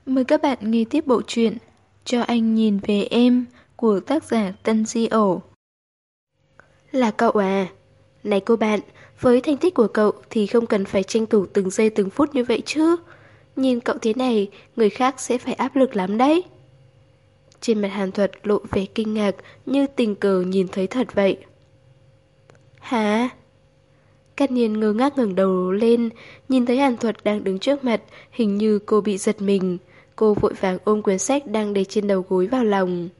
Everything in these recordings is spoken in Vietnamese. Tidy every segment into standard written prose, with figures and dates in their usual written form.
Mời các bạn nghe tiếp bộ truyện Cho anh nhìn về em của tác giả Tân Di Ổ. Là cậu à? Này cô bạn, với thành tích của cậu thì không cần phải tranh thủ từng giây từng phút như vậy chứ. Nhìn cậu thế này, người khác sẽ phải áp lực lắm đấy. Trên mặt Hàn Thuật lộ vẻ kinh ngạc như tình cờ nhìn thấy thật vậy. Hả? Cát Niên ngơ ngác ngẩng đầu lên, nhìn thấy Hàn Thuật đang đứng trước mặt, hình như cô bị giật mình. Cô vội vàng ôm quyển sách đang để trên đầu gối vào lòng.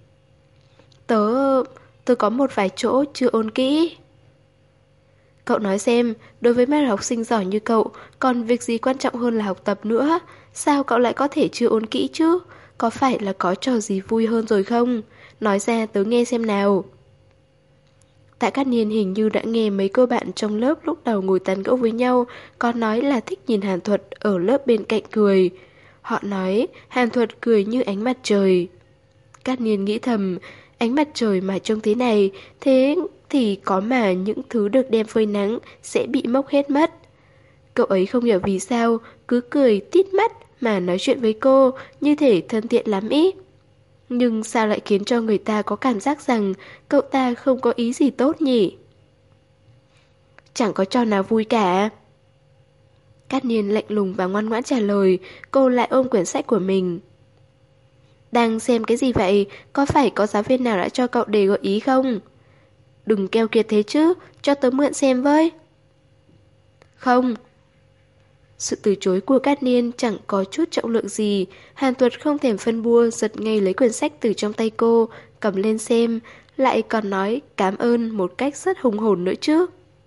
Tớ có một vài chỗ chưa ôn kỹ. Cậu nói xem, đối với mấy học sinh giỏi như cậu, còn việc gì quan trọng hơn là học tập nữa? Sao cậu lại có thể chưa ôn kỹ chứ? Có phải là có trò gì vui hơn rồi không? Nói ra tớ nghe xem nào. Tạ Cát Niên hình như đã nghe mấy cô bạn trong lớp lúc đầu ngồi tán gẫu với nhau, có nói là thích nhìn Hàn Thuật ở lớp bên cạnh cười. Họ nói Hàn Thuật cười như ánh mặt trời. Cát Niên nghĩ thầm, ánh mặt trời mà trông thế này, thế thì có mà những thứ được đem phơi nắng sẽ bị mốc hết mất. Cậu ấy không hiểu vì sao, cứ cười tít mắt mà nói chuyện với cô, như thể thân thiện lắm ý. Nhưng sao lại khiến cho người ta có cảm giác rằng cậu ta không có ý gì tốt nhỉ? Chẳng có trò nào vui cả. Cát Niên lạnh lùng và ngoan ngoãn trả lời, cô lại ôm quyển sách của mình. Đang xem cái gì vậy? Có phải có giáo viên nào đã cho cậu đề gợi ý không? Đừng keo kiệt thế chứ, cho tớ mượn xem với. Không. Sự từ chối của Cát Niên chẳng có chút trọng lượng gì. Hàn Tuật không thèm phân bua, giật ngay lấy quyển sách từ trong tay cô, cầm lên xem, lại còn nói cảm ơn một cách rất hùng hồn nữa chứ.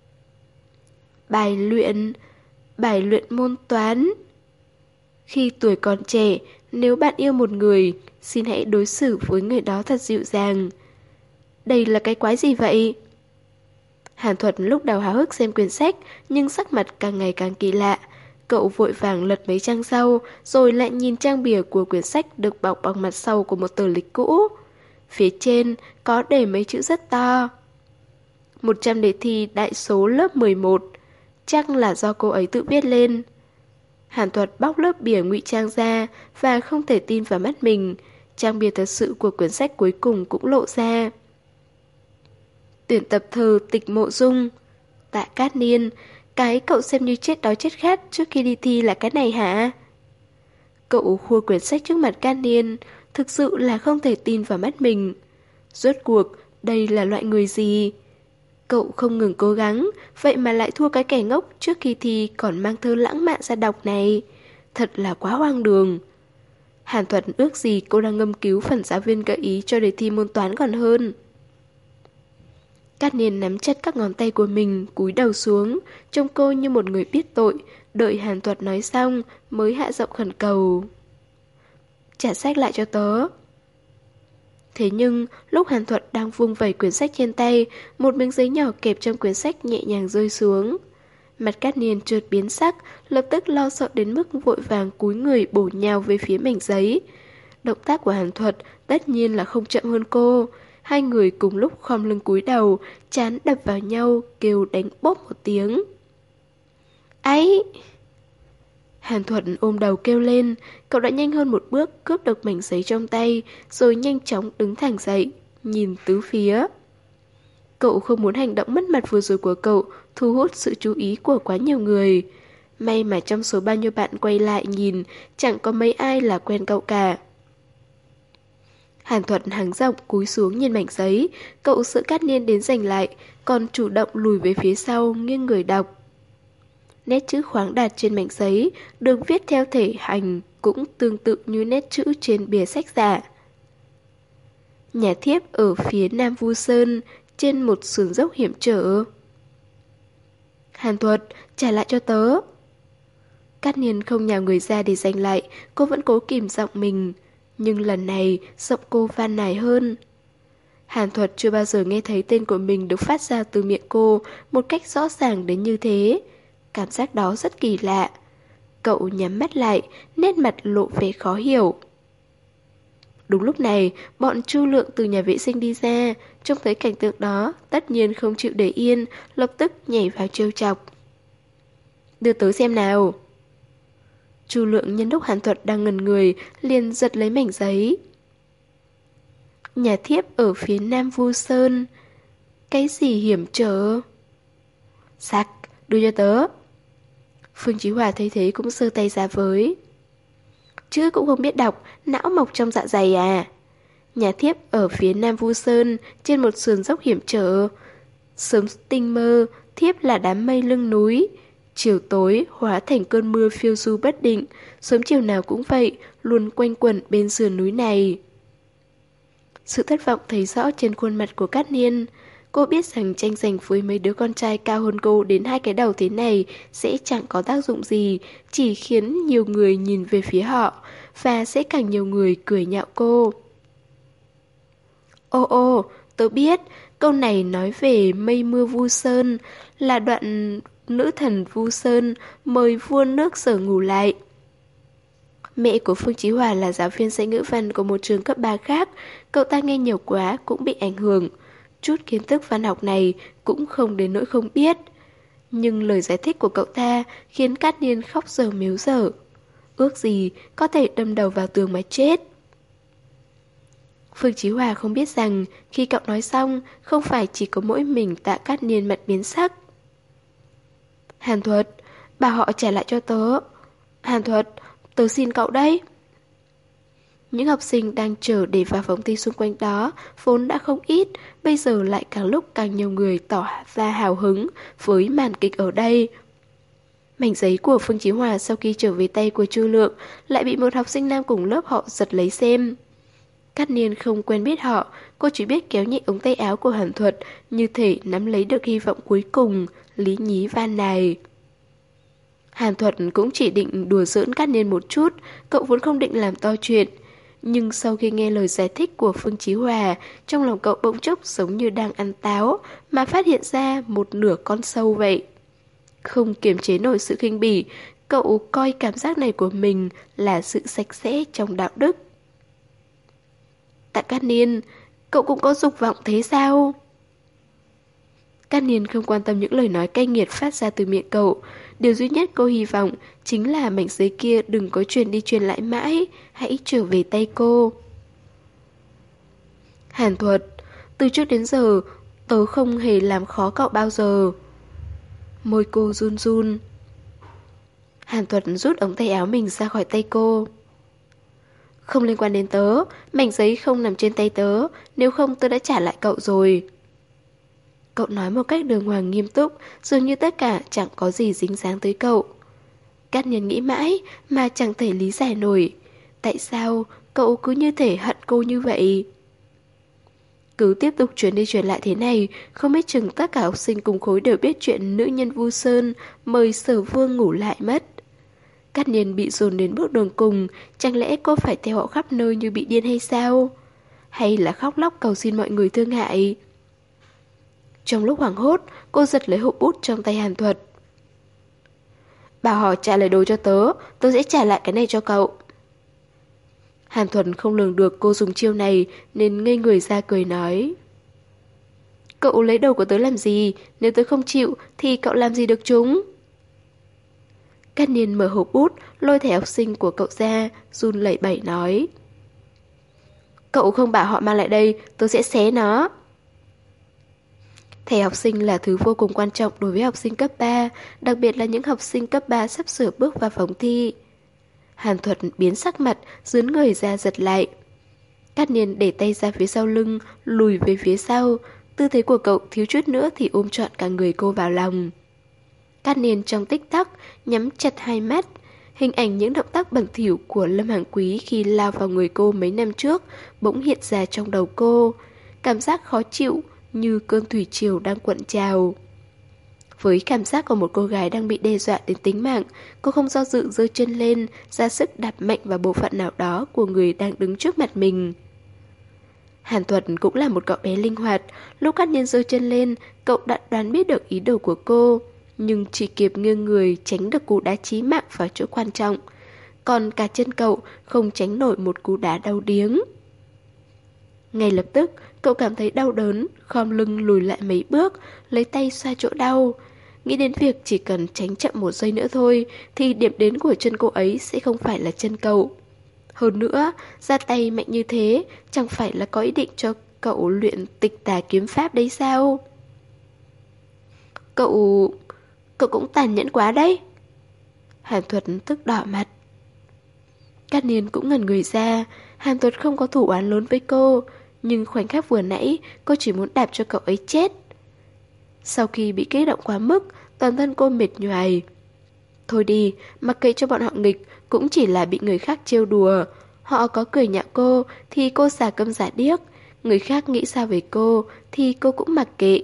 Bài luyện môn toán. Khi tuổi còn trẻ, nếu bạn yêu một người, xin hãy đối xử với người đó thật dịu dàng. Đây là cái quái gì vậy? Hàn Thuật lúc đầu háo hức xem quyển sách, nhưng sắc mặt càng ngày càng kỳ lạ. Cậu vội vàng lật mấy trang sau, rồi lại nhìn trang bìa của quyển sách được bọc bằng mặt sau của một tờ lịch cũ. Phía trên có để mấy chữ rất to. 100 đề thi đại số lớp 11. Chắc là do cô ấy tự viết lên. Hàn Thuật bóc lớp bìa ngụy trang ra và không thể tin vào mắt mình. Trang bìa thật sự của quyển sách cuối cùng cũng lộ ra. Tuyển tập thơ Tịch Mộ Dung. Tạ Cát Niên, cái cậu xem như chết đói chết khát trước khi đi thi là cái này hả? Cậu khua quyển sách trước mặt Cát Niên, thực sự là không thể tin vào mắt mình. Rốt cuộc, đây là loại người gì? Cậu không ngừng cố gắng, vậy mà lại thua cái kẻ ngốc trước khi thi còn mang thơ lãng mạn ra đọc này. Thật là quá hoang đường. Hàn Thuật ước gì cô đang ngâm cứu phần giáo viên gợi ý cho đề thi môn toán còn hơn. Cát Niên nắm chặt các ngón tay của mình, cúi đầu xuống, trông cô như một người biết tội, đợi Hàn Thuật nói xong mới hạ giọng khẩn cầu. Trả sách lại cho tớ. Thế nhưng, lúc Hàn Thuật đang vung vẩy quyển sách trên tay, một miếng giấy nhỏ kẹp trong quyển sách nhẹ nhàng rơi xuống. Mặt Cát Niên chợt biến sắc, lập tức lo sợ đến mức vội vàng cúi người bổ nhào về phía mảnh giấy. Động tác của Hàn Thuật tất nhiên là không chậm hơn cô. Hai người cùng lúc khom lưng cúi đầu, trán đập vào nhau, kêu đánh bốp một tiếng. Ấy! Hàn Thuật ôm đầu kêu lên, cậu đã nhanh hơn một bước cướp được mảnh giấy trong tay, rồi nhanh chóng đứng thẳng dậy, nhìn tứ phía. Cậu không muốn hành động mất mặt vừa rồi của cậu thu hút sự chú ý của quá nhiều người. May mà trong số bao nhiêu bạn quay lại nhìn, chẳng có mấy ai là quen cậu cả. Hàn Thuật hắng giọng cúi xuống nhìn mảnh giấy, cậu sợ Cát Niên đến giành lại, còn chủ động lùi về phía sau nghiêng người đọc. Nét chữ khoáng đạt trên mảnh giấy được viết theo thể hành cũng tương tự như nét chữ trên bìa sách giả. Nhà thiếp ở phía Nam Vu Sơn, trên một sườn dốc hiểm trở. Hàn Thuật, trả lại cho tớ. Cát Niên không nhào người ra để giành lại, cô vẫn cố kìm giọng mình. Nhưng lần này, giọng cô van nài hơn. Hàn Thuật chưa bao giờ nghe thấy tên của mình được phát ra từ miệng cô một cách rõ ràng đến như thế. Cảm giác đó rất kỳ lạ. Cậu nhắm mắt lại, nét mặt lộ vẻ khó hiểu. Đúng lúc này, bọn Chu Lượng từ nhà vệ sinh đi ra, trông thấy cảnh tượng đó, tất nhiên không chịu để yên, lập tức nhảy vào trêu chọc. Đưa tớ xem nào. Chu Lượng nhân lúc Hàn Thuật đang ngẩn người, liền giật lấy mảnh giấy. Nhà thiếp ở phía nam Vu Sơn. Cái gì hiểm trở? Sặc, đưa cho tớ. Phương Chí Hòa thấy thế cũng giơ tay ra với. Chứ cũng không biết đọc, não mọc trong dạ dày à. Nhà thiếp ở phía nam Vu Sơn, trên một sườn dốc hiểm trở. Sớm tinh mơ, thiếp là đám mây lưng núi. Chiều tối hóa thành cơn mưa phiêu du bất định, sớm chiều nào cũng vậy, luôn quanh quẩn bên sườn núi này. Sự thất vọng thấy rõ trên khuôn mặt của Cát Niên. Cô biết rằng tranh giành với mấy đứa con trai cao hơn cô đến 2 cái đầu thế này sẽ chẳng có tác dụng gì, chỉ khiến nhiều người nhìn về phía họ, và sẽ càng nhiều người cười nhạo cô. Ô, tớ biết, câu này nói về mây mưa Vu Sơn, là đoạn nữ thần Vu Sơn mời vua nước Sở ngủ lại. Mẹ của Phương Chí Hòa là giáo viên dạy ngữ văn của một trường cấp 3 khác, cậu ta nghe nhiều quá cũng bị ảnh hưởng. Chút kiến thức văn học này cũng không đến nỗi không biết. Nhưng lời giải thích của cậu ta khiến Cát Niên khóc dở mếu dở. Ước gì có thể đâm đầu vào tường mà chết. Phương Chí Hòa không biết rằng khi cậu nói xong, không phải chỉ có mỗi mình Tạ Cát Niên mặt biến sắc. Hàn Thuật, bảo họ trả lại cho tớ. Hàn Thuật, tớ xin cậu đấy. Những học sinh đang chờ để vào phòng thi xung quanh đó vốn đã không ít, bây giờ lại càng lúc càng nhiều người tỏ ra hào hứng với màn kịch ở đây. Mảnh giấy của Phương Chí Hòa sau khi trở về tay của Chu Lượng lại bị một học sinh nam cùng lớp họ giật lấy xem. Cát Niên không quen biết họ, cô chỉ biết kéo nhẹ ống tay áo của Hàn Thuật, như thể nắm lấy được hy vọng cuối cùng, lý nhí van nài. Hàn Thuật cũng chỉ định đùa giỡn Cát Niên một chút, cậu vốn không định làm to chuyện. Nhưng sau khi nghe lời giải thích của Phương Chí Hòa, trong lòng cậu bỗng chốc giống như đang ăn táo, mà phát hiện ra một nửa con sâu vậy. Không kiềm chế nổi sự khinh bỉ, cậu coi cảm giác này của mình là sự sạch sẽ trong đạo đức. Tạ Cát Niên, cậu cũng có dục vọng thế sao? Cát Niên không quan tâm những lời nói cay nghiệt phát ra từ miệng cậu. Điều duy nhất cô hy vọng chính là mảnh giấy kia đừng có truyền đi truyền lại mãi, hãy trở về tay cô. Hàn Thuật, từ trước đến giờ, tớ không hề làm khó cậu bao giờ. Môi cô run run. Hàn Thuật rút ống tay áo mình ra khỏi tay cô. Không liên quan đến tớ, mảnh giấy không nằm trên tay tớ, nếu không tớ đã trả lại cậu rồi. Cậu nói một cách đường hoàng nghiêm túc, dường như tất cả chẳng có gì dính dáng tới cậu. Cát Niên nghĩ mãi mà chẳng thể lý giải nổi. Tại sao cậu cứ như thể hận cô như vậy? Cứ tiếp tục truyền đi truyền lại thế này, không biết chừng tất cả học sinh cùng khối đều biết chuyện nữ nhân Vu Sơn mời Sở Vương ngủ lại mất. Cát Niên bị dồn đến bước đường cùng, chẳng lẽ cô phải theo họ khắp nơi như bị điên hay sao? Hay là khóc lóc cầu xin mọi người thương hại? Trong lúc hoảng hốt, cô giật lấy hộp bút trong tay Hàn Thuật. Bảo họ trả lại đồ cho tớ, tớ sẽ trả lại cái này cho cậu. Hàn Thuật không lường được cô dùng chiêu này nên ngây người ra cười nói. Cậu lấy đồ của tớ làm gì? Nếu tớ không chịu thì cậu làm gì được chúng? Cát Niên mở hộp bút, lôi thẻ học sinh của cậu ra, run lẩy bẩy nói. Cậu không bảo họ mang lại đây, tớ sẽ xé nó. Thẻ học sinh là thứ vô cùng quan trọng đối với học sinh cấp 3, đặc biệt là những học sinh cấp 3 sắp sửa bước vào phòng thi. Hàn Thuật biến sắc mặt, dướn người ra giật lại. Cát Niên để tay ra phía sau lưng, lùi về phía sau. Tư thế của cậu thiếu chút nữa thì ôm trọn cả người cô vào lòng. Cát Niên trong tích tắc, nhắm chặt hai mắt. Hình ảnh những động tác bẩn thỉu của Lâm Hằng Quý khi lao vào người cô mấy năm trước bỗng hiện ra trong đầu cô. Cảm giác khó chịu như cơn thủy triều đang cuộn trào. Với cảm giác của một cô gái đang bị đe dọa đến tính mạng, cô không do dự giơ chân lên, ra sức đạp mạnh vào bộ phận nào đó của người đang đứng trước mặt mình. Hàn Thuật cũng là một cậu bé linh hoạt, lúc Cát Niên giơ chân lên, cậu đã đoán biết được ý đồ của cô, nhưng chỉ kịp nghiêng người tránh được cú đá chí mạng vào chỗ quan trọng. Còn cả chân cậu không tránh nổi một cú đá đau điếng. Ngay lập tức, cậu cảm thấy đau đớn, khom lưng lùi lại mấy bước, lấy tay xoa chỗ đau. nghĩ đến việc chỉ cần tránh chậm 1 giây nữa thôi thì điểm đến của chân cô ấy sẽ không phải là chân cậu. Hơn nữa, ra tay mạnh như thế chẳng phải là có ý định cho cậu luyện tịch tà kiếm pháp đấy sao? Cậu... cậu cũng tàn nhẫn quá đấy. Hàn Thuật tức đỏ mặt. Cát Niên cũng ngẩn người ra. Hàn Thuật không có thủ oán lớn với cô, nhưng khoảnh khắc vừa nãy cô chỉ muốn đạp cho cậu ấy chết. Sau khi bị kích động quá mức, toàn thân cô mệt nhoài. Thôi đi, mặc kệ cho bọn họ nghịch, cũng chỉ là bị người khác trêu đùa. Họ có cười nhạo cô thì cô xả câm giả điếc, người khác nghĩ sao về cô thì cô cũng mặc kệ.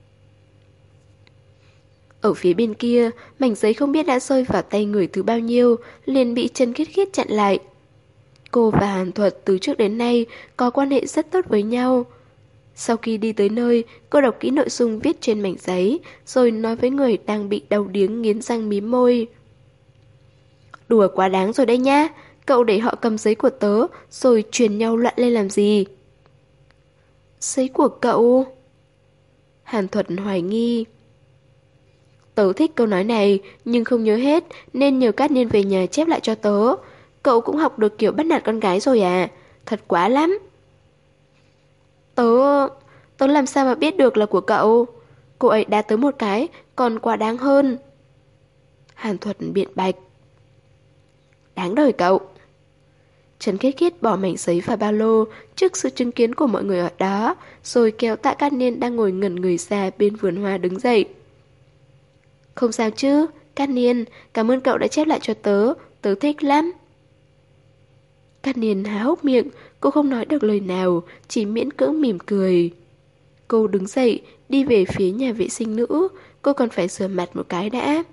Ở phía bên kia, mảnh giấy không biết đã rơi vào tay người thứ bao nhiêu, liền bị Trần Khiết Khiết chặn lại. Cô và Hàn Thuật từ trước đến nay có quan hệ rất tốt với nhau. Sau khi đi tới nơi, cô đọc kỹ nội dung viết trên mảnh giấy, rồi nói với người đang bị đau điếng nghiến răng mím môi. Đùa quá đáng rồi đấy nhá, cậu để họ cầm giấy của tớ, rồi truyền nhau loạn lên làm gì? Giấy của cậu? Hàn Thuật hoài nghi. Tớ thích câu nói này, nhưng không nhớ hết, nên nhờ Cát Niên về nhà chép lại cho tớ. Cậu cũng học được kiểu bắt nạt con gái rồi à? Thật quá lắm. Tớ... tớ làm sao mà biết được là của cậu? Cô ấy đá tớ một cái, còn quá đáng hơn. Hàn Thuật biện bạch. Đáng đời cậu. Trần Khiết Khiết bỏ mảnh giấy vào ba lô trước sự chứng kiến của mọi người ở đó, rồi kéo Tạ Cát Niên đang ngồi ngẩn người ra bên vườn hoa đứng dậy. Không sao chứ, Cát Niên, cảm ơn cậu đã chép lại cho tớ, tớ thích lắm. Cát Niên há hốc miệng, cô không nói được lời nào, chỉ miễn cưỡng mỉm cười. Cô đứng dậy, đi về phía nhà vệ sinh nữ, cô còn phải rửa mặt một cái đã.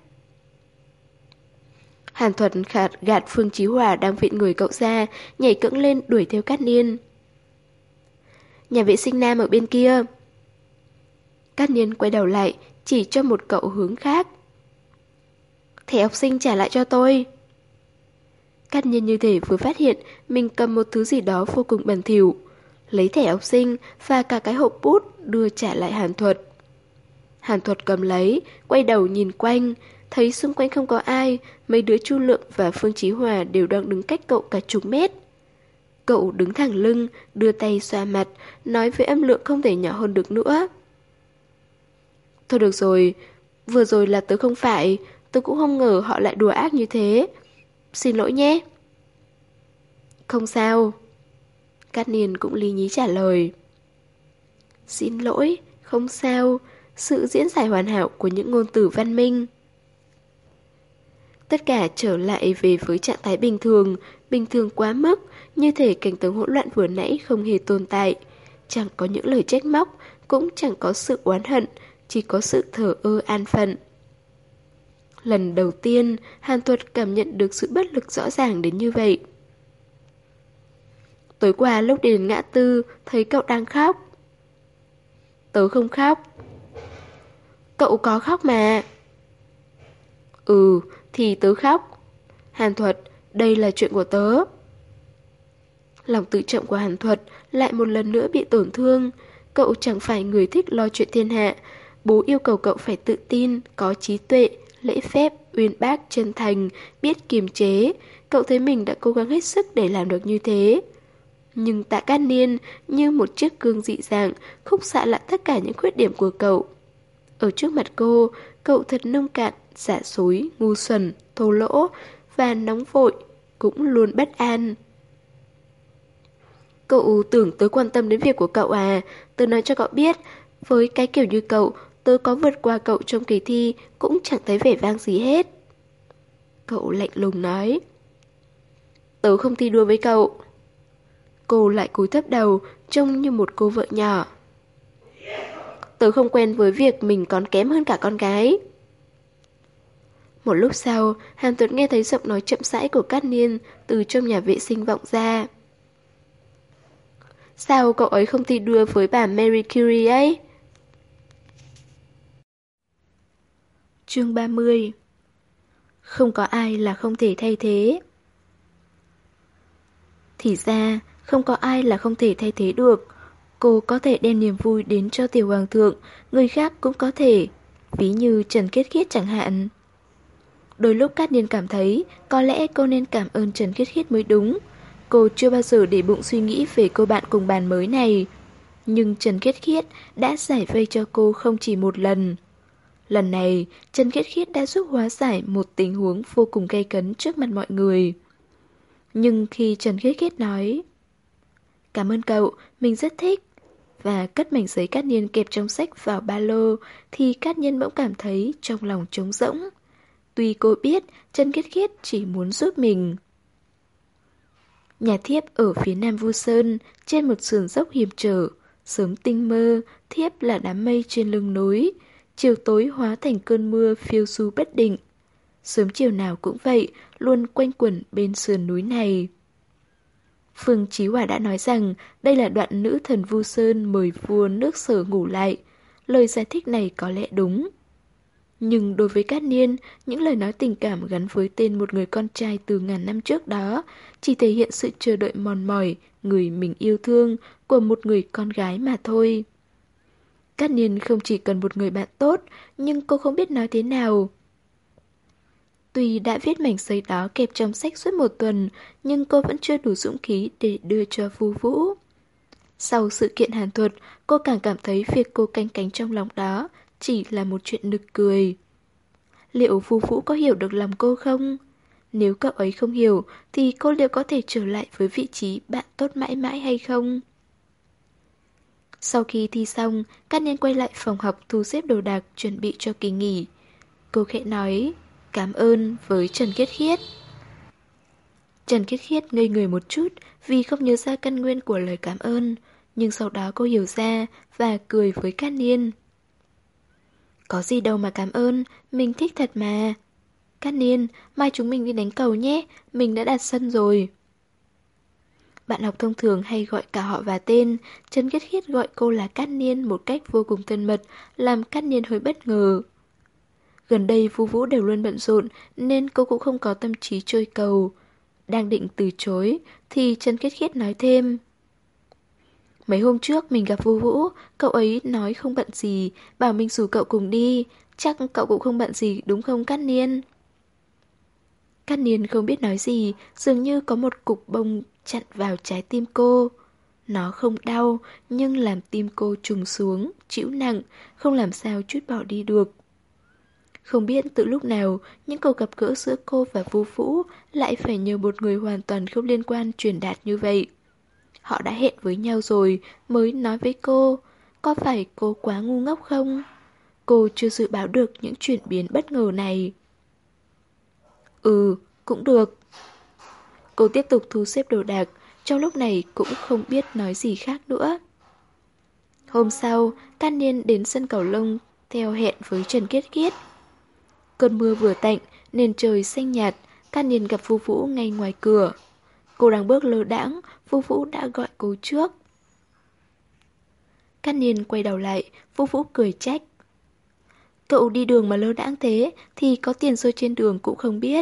Hàn Thuật gạt Phương Chí Hòa đang viện người cậu ra, nhảy cẫng lên đuổi theo Cát Niên. Nhà vệ sinh nam ở bên kia. Cát Niên quay đầu lại, chỉ cho một cậu hướng khác. Thẻ học sinh trả lại cho tôi. Cát Niên như thể vừa phát hiện mình cầm một thứ gì đó vô cùng bẩn thỉu, lấy thẻ học sinh và cả cái hộp bút đưa trả lại Hàn Thuật. Hàn Thuật cầm lấy, quay đầu nhìn quanh, thấy xung quanh không có ai, mấy đứa Chu Lượng và Phương Chí Hòa đều đang đứng cách cậu cả chục mét. Cậu đứng thẳng lưng, đưa tay xoa mặt, nói với âm lượng không thể nhỏ hơn được nữa. Thôi được rồi, vừa rồi là tớ không phải, tớ cũng không ngờ họ lại đùa ác như thế. Xin lỗi nhé. Không sao. Cát Niên cũng lý nhí trả lời. Xin lỗi, không sao, sự diễn giải hoàn hảo của những ngôn từ văn minh. Tất cả trở lại về với trạng thái bình thường quá mức, như thể cảnh tượng hỗn loạn vừa nãy không hề tồn tại. Chẳng có những lời trách móc, cũng chẳng có sự oán hận, chỉ có sự thờ ơ an phận. Lần đầu tiên, Hàn Thuật cảm nhận được sự bất lực rõ ràng đến như vậy. Tối qua lúc đi đến ngã tư, thấy cậu đang khóc. Tớ không khóc. Cậu có khóc mà. Ừ, thì tớ khóc. Hàn Thuật, đây là chuyện của tớ. Lòng tự trọng của Hàn Thuật lại một lần nữa bị tổn thương. Cậu chẳng phải người thích lo chuyện thiên hạ. Bố yêu cầu cậu phải tự tin, có trí tuệ, lễ phép, uyên bác, chân thành, biết kiềm chế. Cậu thấy mình đã cố gắng hết sức để làm được như thế. Nhưng Tạ Cát Niên như một chiếc gương dị dạng, khúc xạ lại tất cả những khuyết điểm của cậu. Ở trước mặt cô, cậu thật nông cạn, giả dối, ngu xuẩn, thô lỗ và nóng vội, cũng luôn bất an. Cậu tưởng tớ quan tâm đến việc của cậu à? Tớ nói cho cậu biết, với cái kiểu như cậu, tớ có vượt qua cậu trong kỳ thi cũng chẳng thấy vẻ vang gì hết. Cậu lạnh lùng nói. Tớ không thi đua với cậu. Cô lại cúi thấp đầu, trông như một cô vợ nhỏ. Tớ không quen với việc mình còn kém hơn cả con gái. Một lúc sau, Hàn Tuấn nghe thấy giọng nói chậm rãi của Cát Niên từ trong nhà vệ sinh vọng ra. Sao cậu ấy không thi đua với bà Marie Curie ấy? Chương 30. Không có ai là không thể thay thế. Thì ra, không có ai là không thể thay thế được. Cô có thể đem niềm vui đến cho tiểu hoàng thượng, người khác cũng có thể. ví như Trần Khiết Khiết chẳng hạn. Đôi lúc Cát Niên cảm thấy có lẽ cô nên cảm ơn Trần Khiết Khiết mới đúng. Cô chưa bao giờ để bụng suy nghĩ về cô bạn cùng bàn mới này. Nhưng Trần Khiết Khiết đã giải vây cho cô không chỉ một lần. Lần này, Trần Khiết Khiết đã giúp hóa giải một tình huống vô cùng gay cấn trước mặt mọi người. Nhưng khi Trần Khiết Khiết nói "Cảm ơn cậu, mình rất thích", và cất mảnh giấy Cát Niên kẹp trong sách vào ba lô, thì Cát Niên bỗng cảm thấy trong lòng trống rỗng. Tuy cô biết Trần Khiết Khiết chỉ muốn giúp mình. Nhà Thiếp ở phía nam Vu Sơn, trên một sườn dốc hiểm trở. Sớm tinh mơ, Thiếp là đám mây trên lưng núi. Chiều tối hóa thành cơn mưa phiêu du bất định. Sớm chiều nào cũng vậy, luôn quanh quẩn bên sườn núi này. Phương Chí Hỏa đã nói rằng đây là đoạn nữ thần Vu Sơn mời vua nước Sở ngủ lại. Lời giải thích này có lẽ đúng. Nhưng đối với Cát Niên, những lời nói tình cảm gắn với tên một người con trai từ ngàn năm trước đó chỉ thể hiện sự chờ đợi mòn mỏi người mình yêu thương của một người con gái mà thôi. Cát Niên không chỉ cần một người bạn tốt, nhưng cô không biết nói thế nào. Tuy đã viết mảnh giấy đó kẹp trong sách suốt một tuần, nhưng cô vẫn chưa đủ dũng khí để đưa cho Vu Vũ. Sau sự kiện Hàn Thuật, cô càng cảm thấy việc cô canh cánh trong lòng đó chỉ là một chuyện nực cười. Liệu Vu Vũ có hiểu được lòng cô không? Nếu cậu ấy không hiểu, thì cô liệu có thể trở lại với vị trí bạn tốt mãi mãi hay không? Sau khi thi xong, Cát Niên quay lại phòng học thu xếp đồ đạc chuẩn bị cho kỳ nghỉ. Cô khẽ nói cảm ơn với Trần Khiết Khiết. Trần Khiết Khiết ngây người một chút vì không nhớ ra căn nguyên của lời cảm ơn, nhưng sau đó cô hiểu ra và cười với Cát Niên. Có gì đâu mà cảm ơn, mình thích thật mà. Cát Niên, mai chúng mình đi đánh cầu nhé, mình đã đặt sân rồi. Bạn học thông thường hay gọi cả họ và tên, Trần Khiết Khiết gọi cô là Cát Niên một cách vô cùng thân mật, làm Cát Niên hơi bất ngờ. Gần đây Vu Vũ đều luôn bận rộn nên cô cũng không có tâm trí chơi cầu. Đang định từ chối thì Trần Khiết Khiết nói thêm. Mấy hôm trước mình gặp Vu Vũ, cậu ấy nói không bận gì, bảo mình rủ cậu cùng đi, chắc cậu cũng không bận gì đúng không Cát Niên? Cát Niên không biết nói gì, dường như có một cục bông chặn vào trái tim cô. Nó không đau, nhưng làm tim cô trùng xuống, chịu nặng, không làm sao trút bỏ đi được. Không biết từ lúc nào, những cuộc gặp gỡ giữa cô và Vu Vũ lại phải nhờ một người hoàn toàn không liên quan truyền đạt như vậy. Họ đã hẹn với nhau rồi mới nói với cô, có phải cô quá ngu ngốc không? Cô chưa dự báo được những chuyển biến bất ngờ này. Ừ, cũng được. Cô tiếp tục thu xếp đồ đạc, trong lúc này cũng không biết nói gì khác nữa. Hôm sau, Cát Niên đến sân cầu lông theo hẹn với Trần Khiết Khiết. Cơn mưa vừa tạnh, nền trời xanh nhạt, Cát Niên gặp Vu Vũ ngay ngoài cửa. Cô đang bước lơ đãng, Vu Vũ đã gọi cô trước. Cát Niên quay đầu lại, Vu Vũ cười trách. Cậu đi đường mà lơ đãng thế, thì có tiền rơi trên đường cũng không biết.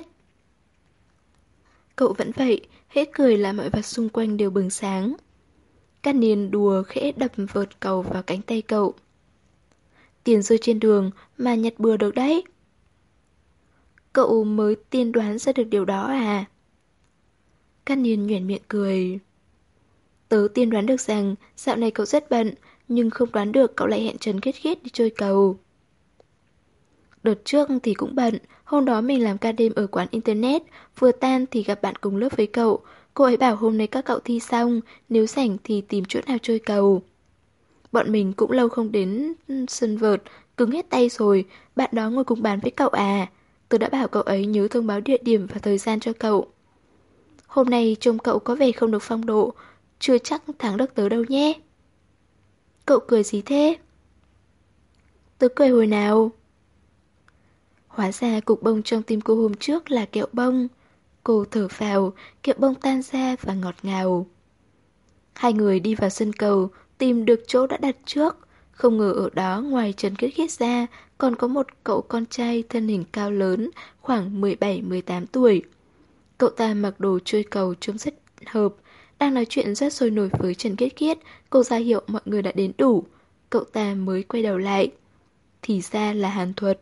Cậu vẫn vậy, hết cười là mọi vật xung quanh đều bừng sáng. Cát Niên đùa khẽ đập vợt cầu vào cánh tay cậu. Tiền rơi trên đường mà nhặt bừa được đấy. Cậu mới tiên đoán ra được điều đó à? Cát Niên nhoẻn miệng cười. Tớ tiên đoán được rằng dạo này cậu rất bận, nhưng không đoán được cậu lại hẹn Trần Khiết Khiết đi chơi cầu. Đợt trước thì cũng bận, hôm đó mình làm ca đêm ở quán internet, vừa tan thì gặp bạn cùng lớp với cậu. Cô ấy bảo hôm nay các cậu thi xong, nếu rảnh thì tìm chỗ nào chơi cầu. Bọn mình cũng lâu không đến sân vợt, cứng hết tay rồi, bạn đó ngồi cùng bàn với cậu à. Tớ đã bảo cậu ấy nhớ thông báo địa điểm và thời gian cho cậu. Hôm nay trông cậu có vẻ không được phong độ, chưa chắc thắng được tớ đâu nhé. Cậu cười gì thế? Tớ cười hồi nào? Hóa ra cục bông trong tim cô hôm trước là kẹo bông. Cô thở phào, kẹo bông tan ra và ngọt ngào. Hai người đi vào sân cầu, tìm được chỗ đã đặt trước. Không ngờ ở đó ngoài Trần Khiết Khiết ra, còn có một cậu con trai thân hình cao lớn, khoảng 17-18 tuổi. Cậu ta mặc đồ chơi cầu trông rất hợp, đang nói chuyện rất sôi nổi với Trần Khiết Khiết. Cô ra hiệu mọi người đã đến đủ. Cậu ta mới quay đầu lại. thì ra là Hàn Thuật.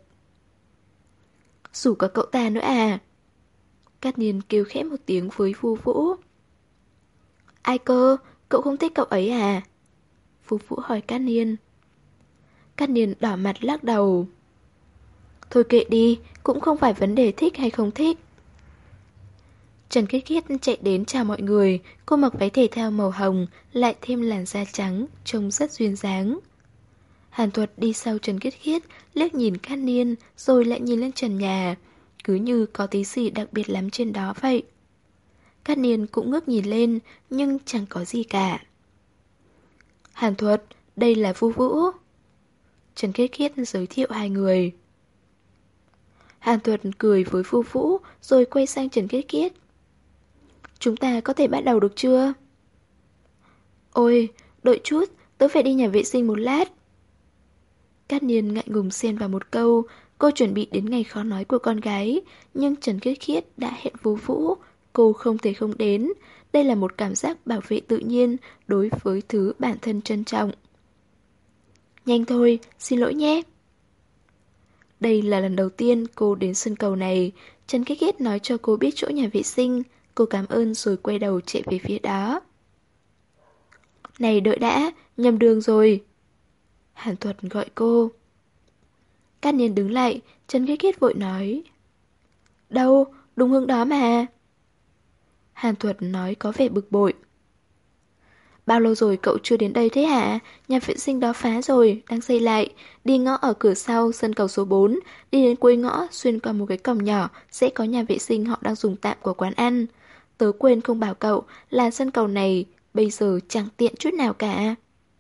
Rủ cả cậu ta nữa à? Cát Niên kêu khẽ một tiếng với Vu Vũ. Ai cơ? Cậu không thích cậu ấy à? Vu Vũ hỏi Cát Niên. Cát Niên đỏ mặt lắc đầu. Thôi kệ đi, cũng không phải vấn đề thích hay không thích. Trần Khiết Khiết chạy đến chào mọi người. Cô mặc váy thể thao màu hồng, lại thêm làn da trắng, trông rất duyên dáng. Hàn Thuật đi sau Trần Khiết Khiết, liếc nhìn Cát Niên, rồi lại nhìn lên trần nhà, cứ như có tí gì đặc biệt lắm trên đó vậy. Cát Niên cũng ngước nhìn lên, nhưng chẳng có gì cả. Hàn Thuật, đây là Vu Vũ. Trần Khiết Khiết giới thiệu hai người. Hàn Thuật cười với Vu Vũ, rồi quay sang Trần Khiết Khiết. Chúng ta có thể bắt đầu được chưa? Ôi, đợi chút, tớ phải đi nhà vệ sinh một lát. Cát Niên ngại ngùng xen vào một câu. Cô chuẩn bị đến ngày khó nói của con gái, nhưng Trần Khiết Khiết đã hẹn Vu Vũ, cô không thể không đến. Đây là một cảm giác bảo vệ tự nhiên đối với thứ bản thân trân trọng. Nhanh thôi, xin lỗi nhé. Đây là lần đầu tiên cô đến sân cầu này. Trần Khiết Khiết nói cho cô biết chỗ nhà vệ sinh. Cô cảm ơn rồi quay đầu chạy về phía đó. Này đợi đã, nhầm đường rồi. Hàn Thuật gọi cô. Cát Niên đứng lại, Trần Khiết Khiết vội nói. Đâu, đúng hướng đó mà. Hàn Thuật nói có vẻ bực bội. Bao lâu rồi cậu chưa đến đây thế hả? Nhà vệ sinh đó phá rồi, đang xây lại. Đi ngõ ở cửa sau, sân cầu số 4. Đi đến cuối ngõ, xuyên qua một cái cổng nhỏ, sẽ có nhà vệ sinh họ đang dùng tạm của quán ăn. Tớ quên không bảo cậu là sân cầu này bây giờ chẳng tiện chút nào cả.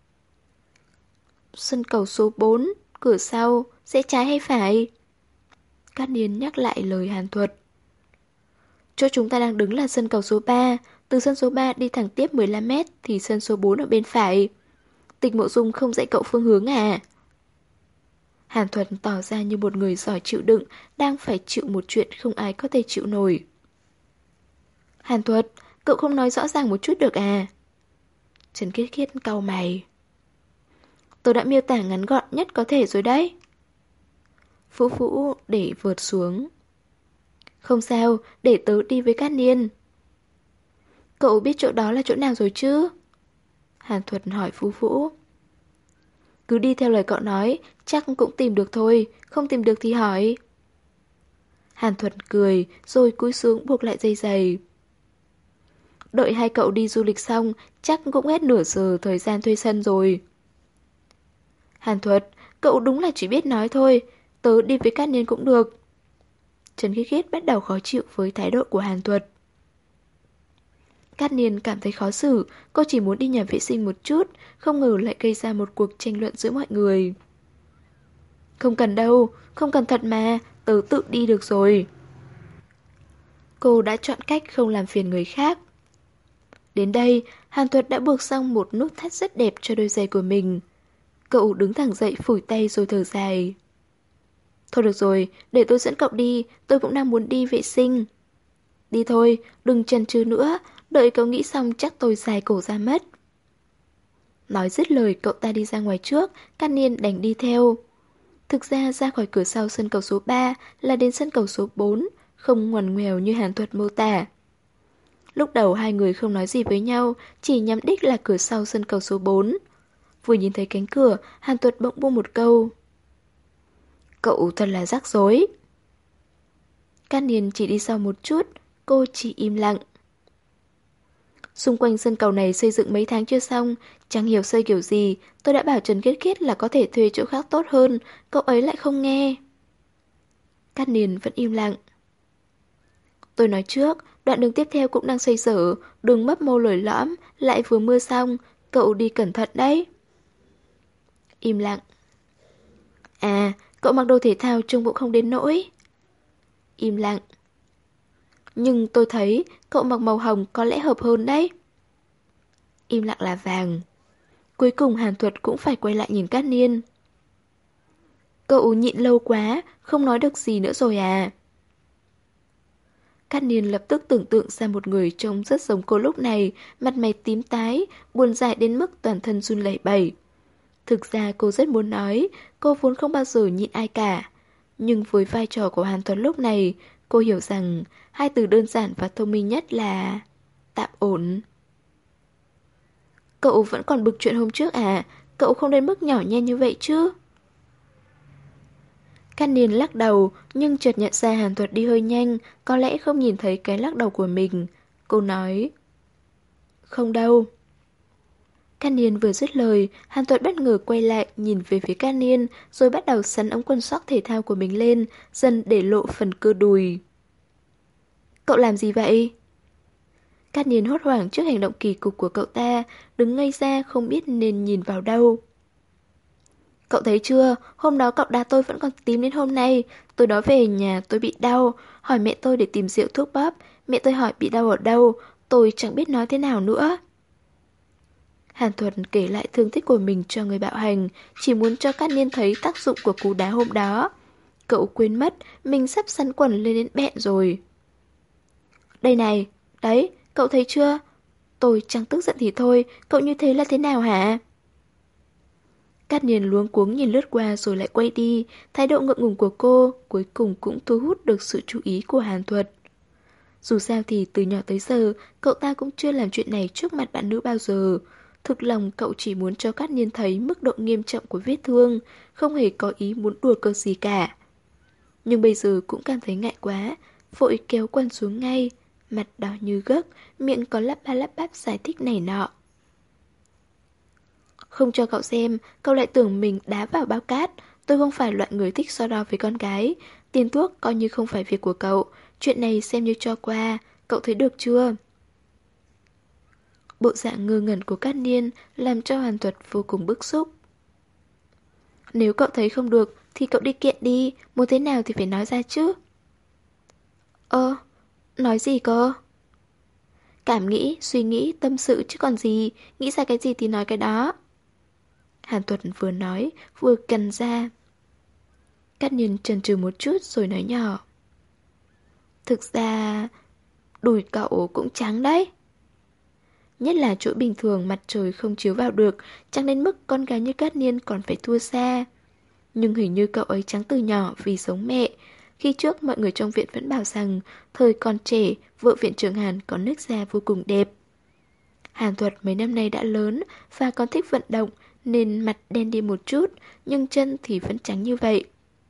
Sân cầu số 4, cửa sau, sẽ trái hay phải? Cát Niên nhắc lại lời Hàn Thuật. Chỗ chúng ta đang đứng là sân cầu số 3. Từ sân số 3 đi thẳng tiếp 15 mét thì sân số 4 ở bên phải. Tịch Mộ Dung không dạy cậu phương hướng à? Hàn Thuật tỏ ra như một người giỏi chịu đựng, đang phải chịu một chuyện không ai có thể chịu nổi. Hàn Thuật, cậu không nói rõ ràng một chút được à? Trần Khiết Khiết cau mày. Tôi đã miêu tả ngắn gọn nhất có thể rồi đấy. Vũ Vũ để vượt xuống. Không sao, để tớ đi với Cát Niên. Cậu biết chỗ đó là chỗ nào rồi chứ? Hàn Thuật hỏi Vũ Vũ. Cứ đi theo lời cậu nói, chắc cũng tìm được thôi, không tìm được thì hỏi. Hàn Thuật cười, rồi cúi xuống buộc lại dây giày. Đợi hai cậu đi du lịch xong, chắc cũng hết nửa giờ thời gian thuê sân rồi. Hàn Thuật, cậu đúng là chỉ biết nói thôi, tớ đi với Cát Niên cũng được. Trần Khiết Khiết bắt đầu khó chịu với thái độ của Hàn Thuật. Cát Niên cảm thấy khó xử, cô chỉ muốn đi nhà vệ sinh một chút, không ngờ lại gây ra một cuộc tranh luận giữa mọi người. Không cần đâu, không cần thật mà, tớ tự đi được rồi. Cô đã chọn cách không làm phiền người khác. Đến đây, Hàn Thuật đã buộc xong một nút thắt rất đẹp cho đôi giày của mình. Cậu đứng thẳng dậy phủi tay rồi thở dài. Thôi được rồi, để tôi dẫn cậu đi, tôi cũng đang muốn đi vệ sinh. Đi thôi, đừng chần chừ nữa, đợi cậu nghĩ xong chắc tôi dài cổ ra mất. Nói dứt lời cậu ta đi ra ngoài trước, Cát Niên đành đi theo. Thực ra khỏi cửa sau sân cầu số 3 là đến sân cầu số 4, không ngoằn ngoèo như Hàn Thuật mô tả. Lúc đầu hai người không nói gì với nhau, chỉ nhắm đích là cửa sau sân cầu số 4. Vừa nhìn thấy cánh cửa, Hàn Thuật bỗng buông một câu. Cậu thật là rắc rối. Cát Niên chỉ đi sau một chút, cô chỉ im lặng. Xung quanh sân cầu này xây dựng mấy tháng chưa xong, chẳng hiểu xây kiểu gì, tôi đã bảo Trần Khiết Khiết là có thể thuê chỗ khác tốt hơn, cậu ấy lại không nghe. Cát Niên vẫn im lặng. Tôi nói trước, đoạn đường tiếp theo cũng đang xây dở, đường mấp mô lồi lõm, lại vừa mưa xong, cậu đi cẩn thận đấy. Im lặng. À, cậu mặc đồ thể thao trông cũng không đến nỗi. Im lặng. Nhưng tôi thấy cậu mặc màu hồng có lẽ hợp hơn đấy. Im lặng là vàng. Cuối cùng Hàn Thuật cũng phải quay lại nhìn Cát Niên. Cậu nhịn lâu quá, không nói được gì nữa rồi à? Cát Niên lập tức tưởng tượng ra một người trông rất giống cô lúc này, mặt mày tím tái, buồn dại đến mức toàn thân run lẩy bẩy. Thực ra cô rất muốn nói, cô vốn không bao giờ nhịn ai cả. Nhưng với vai trò của Hàn Tuấn lúc này, cô hiểu rằng hai từ đơn giản và thông minh nhất là tạm ổn. Cậu vẫn còn bực chuyện hôm trước à? Cậu không đến mức nhỏ nhen như vậy chứ? Cát Niên lắc đầu, nhưng chợt nhận ra Hàn Thuật đi hơi nhanh, có lẽ không nhìn thấy cái lắc đầu của mình. Cô nói, không đâu. Cát Niên vừa dứt lời, Hàn Thuật bất ngờ quay lại, nhìn về phía Cát Niên, rồi bắt đầu sắn ống quần sóc thể thao của mình lên, dần để lộ phần cơ đùi. Cậu làm gì vậy? Cát Niên hốt hoảng trước hành động kỳ cục của cậu ta, đứng ngây ra không biết nên nhìn vào đâu. Cậu thấy chưa, hôm đó cậu đá tôi vẫn còn tím đến hôm nay. Tối đó về nhà tôi bị đau, hỏi mẹ tôi để tìm rượu thuốc bóp. Mẹ tôi hỏi bị đau ở đâu, tôi chẳng biết nói thế nào nữa. Hàn Thuật kể lại thương tích của mình cho người bạo hành, chỉ muốn cho Cát Niên thấy tác dụng của cú đá hôm đó. Cậu quên mất, mình sắp sắn quần lên đến bẹn rồi. Đây này, đấy, cậu thấy chưa? Tôi chẳng tức giận thì thôi, cậu như thế là thế nào hả? Cát Niên luống cuống nhìn lướt qua rồi lại quay đi, thái độ ngượng ngùng của cô cuối cùng cũng thu hút được sự chú ý của Hàn Thuật. Dù sao thì từ nhỏ tới giờ, cậu ta cũng chưa làm chuyện này trước mặt bạn nữ bao giờ. Thực lòng cậu chỉ muốn cho Cát Niên thấy mức độ nghiêm trọng của vết thương, không hề có ý muốn đùa cợt gì cả. Nhưng bây giờ cũng cảm thấy ngại quá, vội kéo quần xuống ngay, mặt đỏ như gấc, miệng có lắp ba lắp bắp giải thích này nọ. Không cho cậu xem, cậu lại tưởng mình đá vào bao cát. Tôi không phải loại người thích so đo với con gái. Tiền thuốc coi như không phải việc của cậu. Chuyện này xem như cho qua. Cậu thấy được chưa? Bộ dạng ngơ ngẩn của Cát Niên làm cho Hàn Thuật vô cùng bức xúc. Nếu cậu thấy không được thì cậu đi kiện đi. Muốn thế nào thì phải nói ra chứ. Nói gì cơ? Cảm nghĩ, suy nghĩ, tâm sự chứ còn gì. Nghĩ ra cái gì thì nói cái đó. Hàn Thuật vừa nói, vừa cằn ra. Cát Niên chần chừ một chút rồi nói nhỏ. Thực ra, đùi cậu cũng trắng đấy. Nhất là chỗ bình thường mặt trời không chiếu vào được, chẳng đến mức con gái như Cát Niên còn phải thua xa. Nhưng hình như cậu ấy trắng từ nhỏ vì giống mẹ. Khi trước mọi người trong viện vẫn bảo rằng thời còn trẻ, vợ viện trưởng Hàn có nước da vô cùng đẹp. Hàn Thuật mấy năm nay đã lớn và còn thích vận động nên mặt đen đi một chút, nhưng chân thì vẫn trắng như vậy.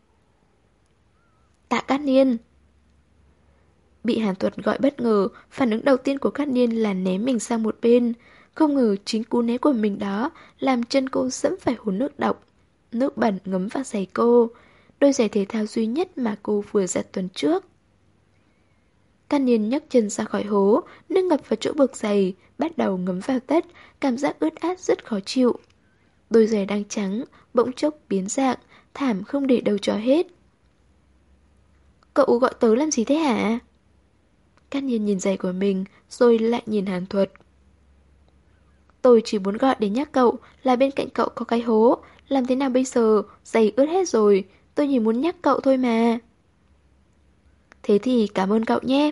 Tạ Cát Niên. Bị Hàn Thuật gọi bất ngờ, phản ứng đầu tiên của Cát Niên là ném mình sang một bên. Không ngờ chính cú né của mình đó làm chân cô dẫm phải hồ nước độc. Nước bẩn ngấm vào giày cô, đôi giày thể thao duy nhất mà cô vừa giặt tuần trước. Cát Niên nhấc chân ra khỏi hố, nước ngập vào chỗ buộc giày, bắt đầu ngấm vào tất, cảm giác ướt át rất khó chịu. Đôi giày đang trắng, bỗng chốc biến dạng, thảm không để đâu cho hết. Cậu gọi tớ làm gì thế hả? Cát Niên nhìn giày của mình, rồi lại nhìn Hàn Thuật. Tôi chỉ muốn gọi để nhắc cậu là bên cạnh cậu có cái hố. Làm thế nào bây giờ? Giày ướt hết rồi. Tôi chỉ muốn nhắc cậu thôi mà. Thế thì cảm ơn cậu nhé.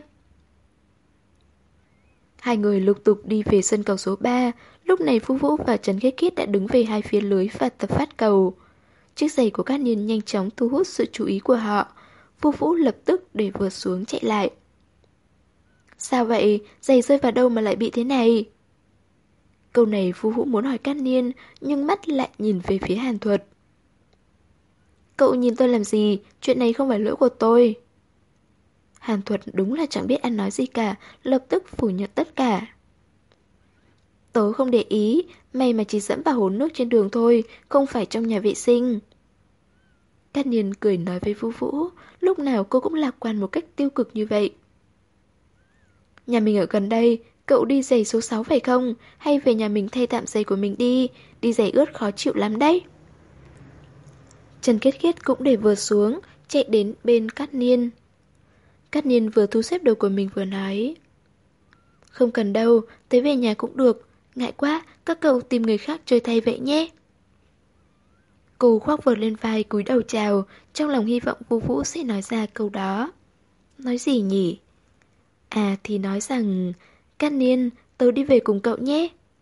Hai người lục tục đi về sân cầu số 3. Lúc này Phú Vũ và Trần Khiết Khiết đã đứng về hai phía lưới và tập phát cầu. Chiếc giày của Cát Niên nhanh chóng thu hút sự chú ý của họ. Phú Vũ lập tức để vượt xuống chạy lại. Sao vậy? Giày rơi vào đâu mà lại bị thế này? Câu này Phú Vũ muốn hỏi Cát Niên, nhưng mắt lại nhìn về phía Hàn Thuật. Cậu nhìn tôi làm gì? Chuyện này không phải lỗi của tôi. Hàn Thuật đúng là chẳng biết ăn nói gì cả, lập tức phủ nhận tất cả. Tớ không để ý, mày mà chỉ dẫm vào hồ nước trên đường thôi, không phải trong nhà vệ sinh. Cát Niên cười nói với Phú Vũ, lúc nào cô cũng lạc quan một cách tiêu cực như vậy. Nhà mình ở gần đây, cậu đi giày số 6 phải không? Hay về nhà mình thay tạm giày của mình đi giày ướt khó chịu lắm đấy. Trần Khiết Khiết cũng để vừa xuống, chạy đến bên Cát Niên. Cát Niên vừa thu xếp đồ của mình vừa nói. Không cần đâu, tới về nhà cũng được. Ngại quá, các cậu tìm người khác chơi thay vậy nhé. Cô khoác vợt lên vai cúi đầu chào, trong lòng hy vọng Vũ Vũ sẽ nói ra câu đó. Nói gì nhỉ? À thì nói rằng, Cát Niên, tớ đi về cùng cậu nhé.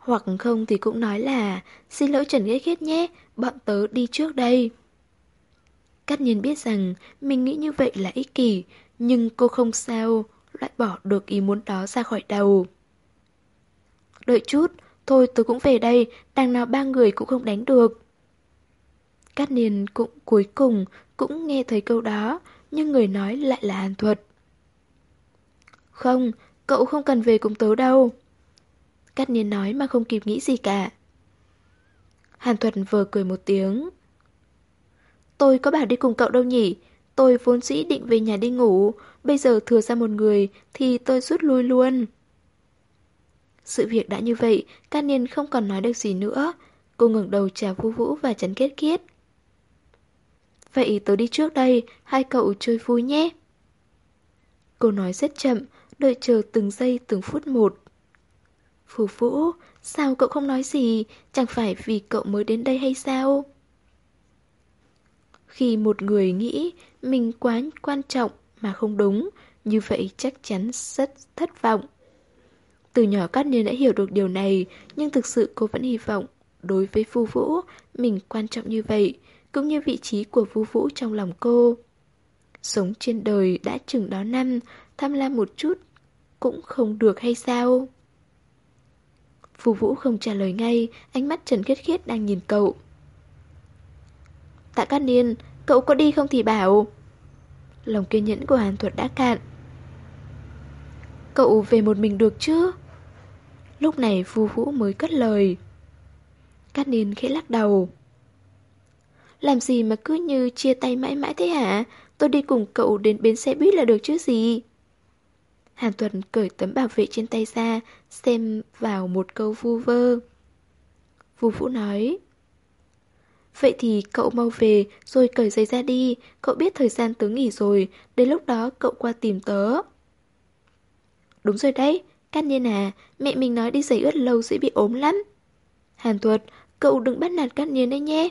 Hoặc không thì cũng nói là xin lỗi Trần Ghét Ghét nhé, bọn tớ đi trước đây. Cát Nhiên biết rằng mình nghĩ như vậy là ích kỷ, nhưng cô không sao loại bỏ được ý muốn đó ra khỏi đầu. Đợi chút, thôi tớ cũng về đây, đằng nào ba người cũng không đánh được. Cát Nhiên cũng cuối cùng cũng nghe thấy câu đó, nhưng người nói lại là Hàn Thuật. Không, cậu không cần về cùng tớ đâu. Cát Nhiên nói mà không kịp nghĩ gì cả. Hàn Thuật vừa cười một tiếng. Tôi có bảo đi cùng cậu đâu nhỉ? Tôi vốn dĩ định về nhà đi ngủ, bây giờ thừa ra một người thì tôi rút lui luôn. Sự việc đã như vậy, Cát Nhiên không còn nói được gì nữa. Cô ngẩng đầu chào Vũ Vũ và Trấn Kết Kiết. Vậy tớ đi trước đây, hai cậu chơi vui nhé. Cô nói rất chậm, đợi chờ từng giây từng phút một. Vũ Vũ, sao cậu không nói gì? Chẳng phải vì cậu mới đến đây hay sao? Khi một người nghĩ mình quá quan trọng mà không đúng, như vậy chắc chắn rất thất vọng. Từ nhỏ Cát Nhiên đã hiểu được điều này, nhưng thực sự cô vẫn hy vọng đối với Vu Vũ mình quan trọng như vậy, cũng như vị trí của Vu Vũ trong lòng cô. Sống trên đời đã chừng đó năm, tham lam một chút cũng không được hay sao? Vu Vũ không trả lời ngay, ánh mắt Trần Khiết Khiết đang nhìn cậu. Tạ Cát Nhiên, cậu có đi không thì bảo. Lòng kiên nhẫn của Hàn Thuật đã cạn. Cậu về một mình được chứ? Lúc này Vu Vũ mới cất lời. Cát Nhiên khẽ lắc đầu. Làm gì mà cứ như chia tay mãi mãi thế hả? Tôi đi cùng cậu đến bến xe buýt là được chứ gì? Hàn Tuần cởi tấm bảo vệ trên tay ra, xem vào một câu vu vơ. Vu Vũ nói. Vậy thì cậu mau về rồi cởi giày ra đi. Cậu biết thời gian tớ nghỉ rồi, đến lúc đó cậu qua tìm tớ. Đúng rồi đấy, Cát Nhiên à, mẹ mình nói đi giày ướt lâu sẽ bị ốm lắm. Hàn Thuật, cậu đừng bắt nạt Cát Nhiên đấy nhé.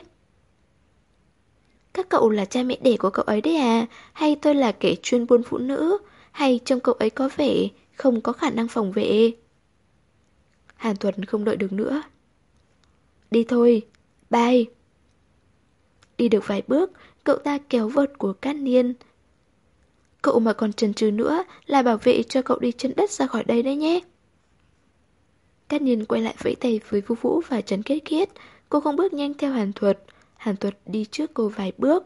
Các cậu là cha mẹ đẻ của cậu ấy đấy à? Hay tôi là kẻ chuyên buôn phụ nữ? Hay trông cậu ấy có vẻ không có khả năng phòng vệ? Hàn Thuật không đợi được nữa. Đi thôi, bye. Đi được vài bước, cậu ta kéo vợt của Cát Nhiên. Cậu mà còn chần chừ nữa là bảo vệ cho cậu đi chân đất ra khỏi đây đấy nhé. Cát Nhiên quay lại vẫy tay với Vũ Vũ và Trấn Kết Kiết. Cô không bước nhanh theo Hàn Thuật. Hàn Thuật đi trước cô vài bước.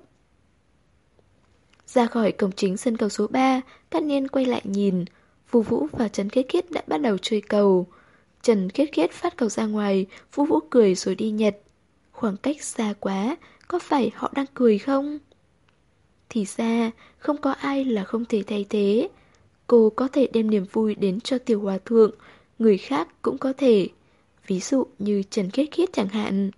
Ra khỏi cổng chính sân cầu số 3, Cát Nhiên quay lại nhìn. Vũ Vũ và Trấn Kết Kiết đã bắt đầu chơi cầu. Trần Kết Kiết phát cầu ra ngoài, Vũ Vũ cười rồi đi nhặt. Khoảng cách xa quá, có phải họ đang cười không? Thì ra, không có ai là không thể thay thế. Cô có thể đem niềm vui đến cho Tiểu Hòa Thượng, người khác cũng có thể. Ví dụ như Trần Kết Kiết chẳng hạn.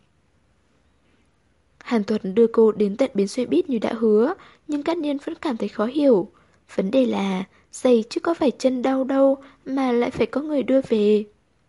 Hàn Thuật đưa cô đến tận bến xe buýt như đã hứa, nhưng Cát Nhiên vẫn cảm thấy khó hiểu. Vấn đề là, giày chứ có phải chân đau đâu mà lại phải có người đưa về.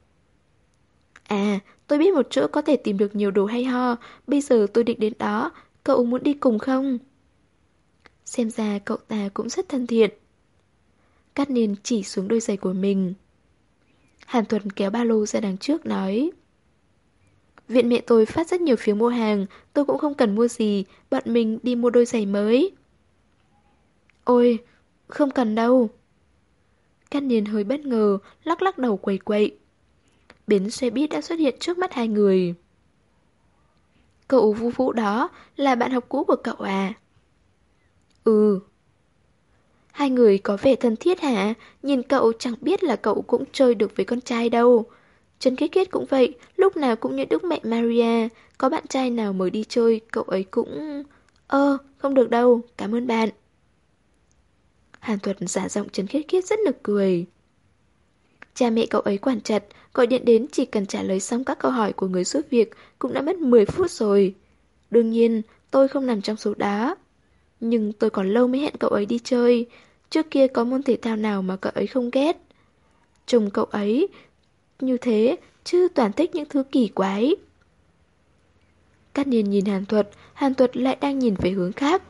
À, tôi biết một chỗ có thể tìm được nhiều đồ hay ho, bây giờ tôi định đến đó, cậu muốn đi cùng không? Xem ra cậu ta cũng rất thân thiện. Cát Nhiên chỉ xuống đôi giày của mình. Hàn Thuật kéo ba lô ra đằng trước nói. Viện mẹ tôi phát rất nhiều phiếu mua hàng, tôi cũng không cần mua gì, bọn mình đi mua đôi giày mới. Ôi, không cần đâu. Cát Nhiên hơi bất ngờ, lắc lắc đầu quẩy quậy. Bến xe buýt đã xuất hiện trước mắt hai người. Cậu Vu Vũ đó là bạn học cũ của cậu à? Ừ. Hai người có vẻ thân thiết hả? Nhìn cậu chẳng biết là cậu cũng chơi được với con trai đâu. Trần Kết Kết cũng vậy, lúc nào cũng như Đức Mẹ Maria. Có bạn trai nào mới đi chơi, cậu ấy cũng... không được đâu, cảm ơn bạn. Hàn Thuật giả giọng Trần Kết Kết rất nực cười. Cha mẹ cậu ấy quản chặt, gọi điện đến chỉ cần trả lời xong các câu hỏi của người giúp việc cũng đã mất 10 phút rồi. Đương nhiên, tôi không nằm trong số đó. Nhưng tôi còn lâu mới hẹn cậu ấy đi chơi. Trước kia có môn thể thao nào mà cậu ấy không ghét. Chồng cậu ấy như thế, chứ toàn thích những thứ kỳ quái. Cát Nhiên nhìn Hàn Thuật lại đang nhìn về hướng khác.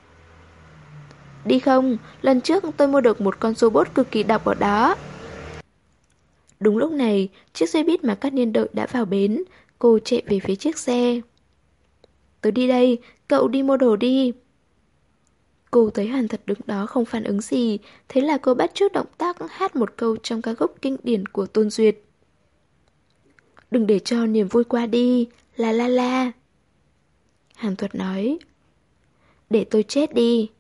Đi không? Lần trước tôi mua được một con robot cực kỳ độc ở đó. Đúng lúc này, chiếc xe buýt mà Cát Niên đợi đã vào bến. Cô chạy về phía chiếc xe. Tớ đi đây, cậu đi mua đồ đi. Cô thấy Hàn Thật đứng đó không phản ứng gì, thế là cô bắt chước động tác hát một câu trong ca khúc kinh điển của Tôn Duyệt. Đừng để cho niềm vui qua đi, la la la. Hàn Thuật nói, để tôi chết đi.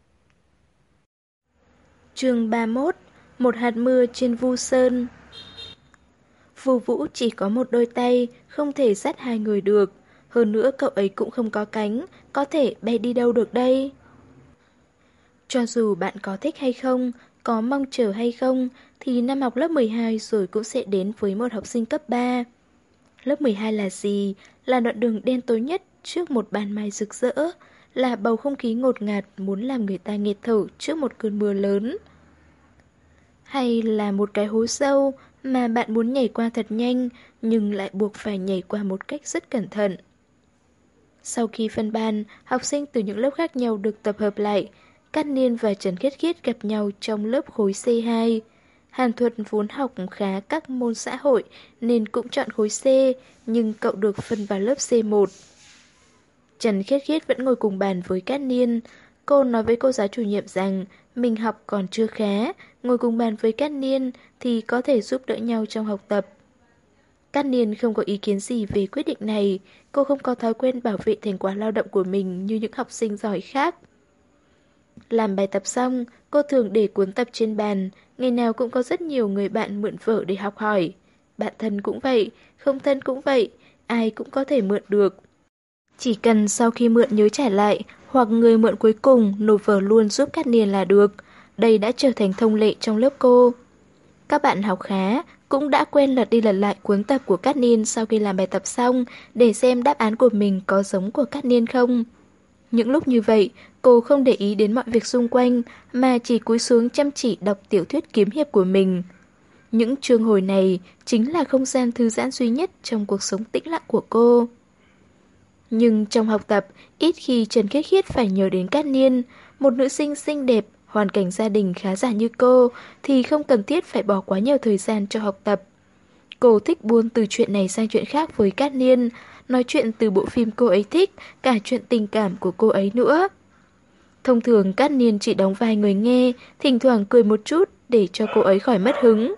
Chương 31, một hạt mưa trên Vu Sơn. Vu Vũ chỉ có một đôi tay, không thể dắt hai người được. Hơn nữa cậu ấy cũng không có cánh, có thể bay đi đâu được đây. Cho dù bạn có thích hay không, có mong chờ hay không, thì năm học lớp 12 rồi cũng sẽ đến với một học sinh cấp 3. Lớp 12 là gì? Là đoạn đường đen tối nhất trước một ban mai rực rỡ, là bầu không khí ngột ngạt muốn làm người ta nghẹt thở trước một cơn mưa lớn. Hay là một cái hố sâu mà bạn muốn nhảy qua thật nhanh, nhưng lại buộc phải nhảy qua một cách rất cẩn thận. Sau khi phân ban, học sinh từ những lớp khác nhau được tập hợp lại. Cát Niên và Trần Khiết Khiết gặp nhau trong lớp khối C2. Hàn Thuật vốn học khá các môn xã hội nên cũng chọn khối C, nhưng cậu được phân vào lớp C1. Trần Khiết Khiết vẫn ngồi cùng bàn với Cát Niên. Cô nói với cô giáo chủ nhiệm rằng mình học còn chưa khá, ngồi cùng bàn với Cát Niên thì có thể giúp đỡ nhau trong học tập. Cát Niên không có ý kiến gì về quyết định này, cô không có thói quen bảo vệ thành quả lao động của mình như những học sinh giỏi khác. Làm bài tập xong, cô thường để cuốn tập trên bàn, ngày nào cũng có rất nhiều người bạn mượn vở để học hỏi. Bạn thân cũng vậy, không thân cũng vậy, ai cũng có thể mượn được. Chỉ cần sau khi mượn nhớ trả lại, hoặc người mượn cuối cùng nộp vở luôn giúp Cát Niên là được. Đây đã trở thành thông lệ trong lớp cô. Các bạn học khá cũng đã quen lật đi lật lại cuốn tập của Cát Niên sau khi làm bài tập xong để xem đáp án của mình có giống của Cát Niên không. Những lúc như vậy, cô không để ý đến mọi việc xung quanh mà chỉ cúi xuống chăm chỉ đọc tiểu thuyết kiếm hiệp của mình. Những chương hồi này chính là không gian thư giãn duy nhất trong cuộc sống tĩnh lặng của cô. Nhưng trong học tập, ít khi Trần Khiết Khiết phải nhớ đến Cát Niên, một nữ sinh xinh đẹp, hoàn cảnh gia đình khá giả như cô thì không cần thiết phải bỏ quá nhiều thời gian cho học tập. Cô thích buôn từ chuyện này sang chuyện khác với Cát Niên, nói chuyện từ bộ phim cô ấy thích, cả chuyện tình cảm của cô ấy nữa. Thông thường Cát Niên chỉ đóng vai người nghe, thỉnh thoảng cười một chút để cho cô ấy khỏi mất hứng.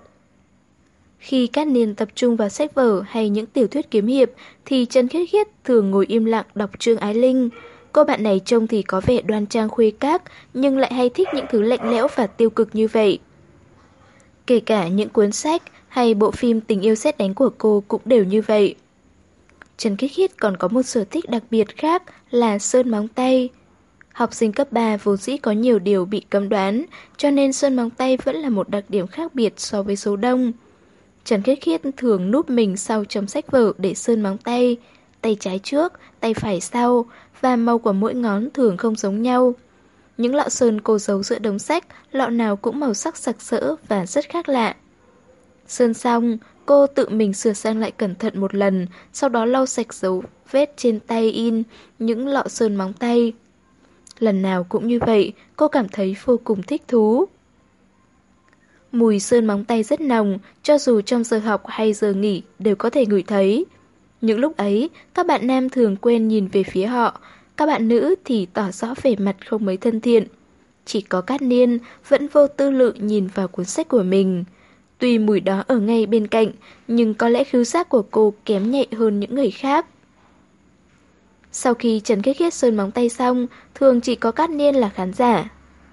Khi Cát Niên tập trung vào sách vở hay những tiểu thuyết kiếm hiệp thì Trần Khiết Khiết thường ngồi im lặng đọc Trương Ái Linh. Cô bạn này trông thì có vẻ đoan trang khuê các nhưng lại hay thích những thứ lạnh lẽo và tiêu cực như vậy. Kể cả những cuốn sách hay bộ phim Tình yêu sét đánh của cô cũng đều như vậy. Trần Khiết Khiết còn có một sở thích đặc biệt khác là sơn móng tay. Học sinh cấp 3 vốn dĩ có nhiều điều bị cấm đoán, cho nên sơn móng tay vẫn là một đặc điểm khác biệt so với số đông. Trần Khiết Khiết thường núp mình sau chồng sách vở để sơn móng tay, tay trái trước, tay phải sau, và màu của mỗi ngón thường không giống nhau. Những lọ sơn cô giấu giữa đống sách, lọ nào cũng màu sắc sặc sỡ và rất khác lạ. Sơn xong, cô tự mình sửa sang lại cẩn thận một lần, sau đó lau sạch dấu vết trên tay in những lọ sơn móng tay. Lần nào cũng như vậy, cô cảm thấy vô cùng thích thú. Mùi sơn móng tay rất nồng, cho dù trong giờ học hay giờ nghỉ đều có thể ngửi thấy. Những lúc ấy, các bạn nam thường quên nhìn về phía họ, các bạn nữ thì tỏ rõ vẻ mặt không mấy thân thiện. Chỉ có Cát Niên vẫn vô tư lự nhìn vào cuốn sách của mình. Tuy mùi đó ở ngay bên cạnh, nhưng có lẽ khứu giác của cô kém nhạy hơn những người khác. Sau khi Trần Khiết Khiết sơn móng tay xong, thường chỉ có Cát Niên là khán giả.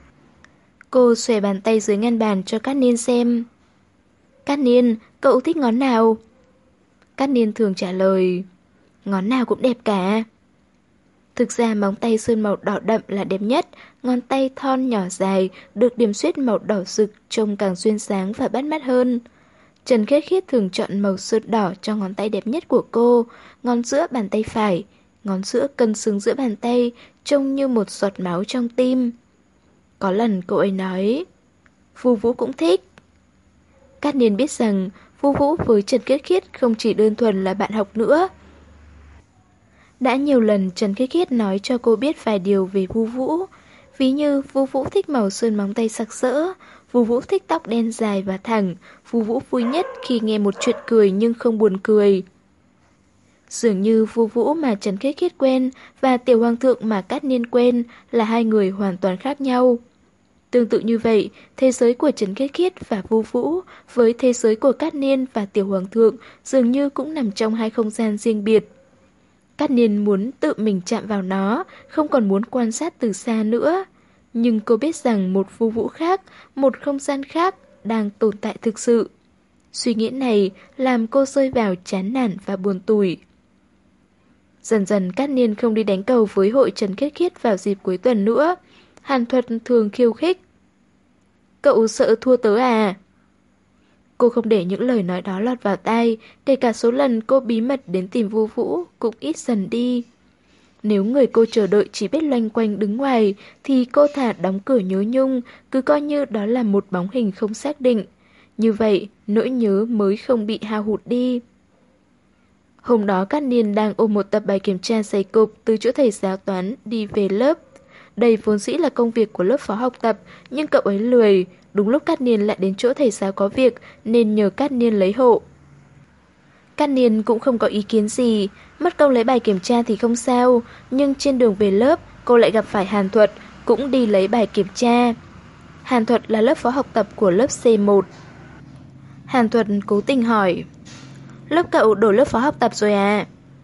Cô xòe bàn tay dưới ngăn bàn cho Cát Niên xem. Cát Niên, cậu thích ngón nào? Cát Niên thường trả lời, ngón nào cũng đẹp cả. Thực ra móng tay sơn màu đỏ đậm là đẹp nhất, ngón tay thon nhỏ dài, được điểm xuyết màu đỏ rực trông càng xuyên sáng và bắt mắt hơn. Trần Khiết Khiết thường chọn màu sơn đỏ cho ngón tay đẹp nhất của cô, ngón giữa bàn tay phải, ngón giữa cân xứng giữa bàn tay, trông như một giọt máu trong tim. Có lần cô ấy nói, Vu Vũ cũng thích. Cát Niên biết rằng Vu Vũ với Trần Khiết Khiết không chỉ đơn thuần là bạn học nữa. Đã nhiều lần Trần Khiết Khiết nói cho cô biết vài điều về Vu Vũ. Ví như Vu Vũ thích màu sơn móng tay sặc sỡ, Vu Vũ thích tóc đen dài và thẳng, Vu Vũ vui nhất khi nghe một chuyện cười nhưng không buồn cười. Dường như Vu Vũ mà Trần Khiết Khiết quen và Tiểu Hoàng thượng mà Cát Niên quen là hai người hoàn toàn khác nhau. Tương tự như vậy, thế giới của Trần Khiết Khiết và Vu Vũ với thế giới của Cát Niên và Tiểu Hoàng thượng dường như cũng nằm trong hai không gian riêng biệt. Cát Niên muốn tự mình chạm vào nó, không còn muốn quan sát từ xa nữa. Nhưng cô biết rằng một Vu Vũ khác, một không gian khác đang tồn tại thực sự. Suy nghĩ này làm cô rơi vào chán nản và buồn tủi. Dần dần Cát Niên không đi đánh cầu với hội Trần Khiết Khiết vào dịp cuối tuần nữa. Hàn Thuật thường khiêu khích. Cậu sợ thua tớ à? Cô không để những lời nói đó lọt vào tai, kể cả số lần cô bí mật đến tìm Vu Vũ cũng ít dần đi. Nếu người cô chờ đợi chỉ biết loanh quanh đứng ngoài, thì cô thả đóng cửa nhớ nhung, cứ coi như đó là một bóng hình không xác định. Như vậy, nỗi nhớ mới không bị hao hụt đi. Hôm đó Cát Niên đang ôm một tập bài kiểm tra dày cộp từ chỗ thầy giáo toán đi về lớp. Đây vốn dĩ là công việc của lớp phó học tập, nhưng cậu ấy lười. Đúng lúc Cát Niên lại đến chỗ thầy giáo có việc nên nhờ Cát Niên lấy hộ. Cát Niên cũng không có ý kiến gì, mất công lấy bài kiểm tra thì không sao, nhưng trên đường về lớp cô lại gặp phải Hàn Thuật, cũng đi lấy bài kiểm tra. Hàn Thuật là lớp phó học tập của lớp C1. Hàn Thuật cố tình hỏi, lớp cậu đổi lớp phó học tập rồi à?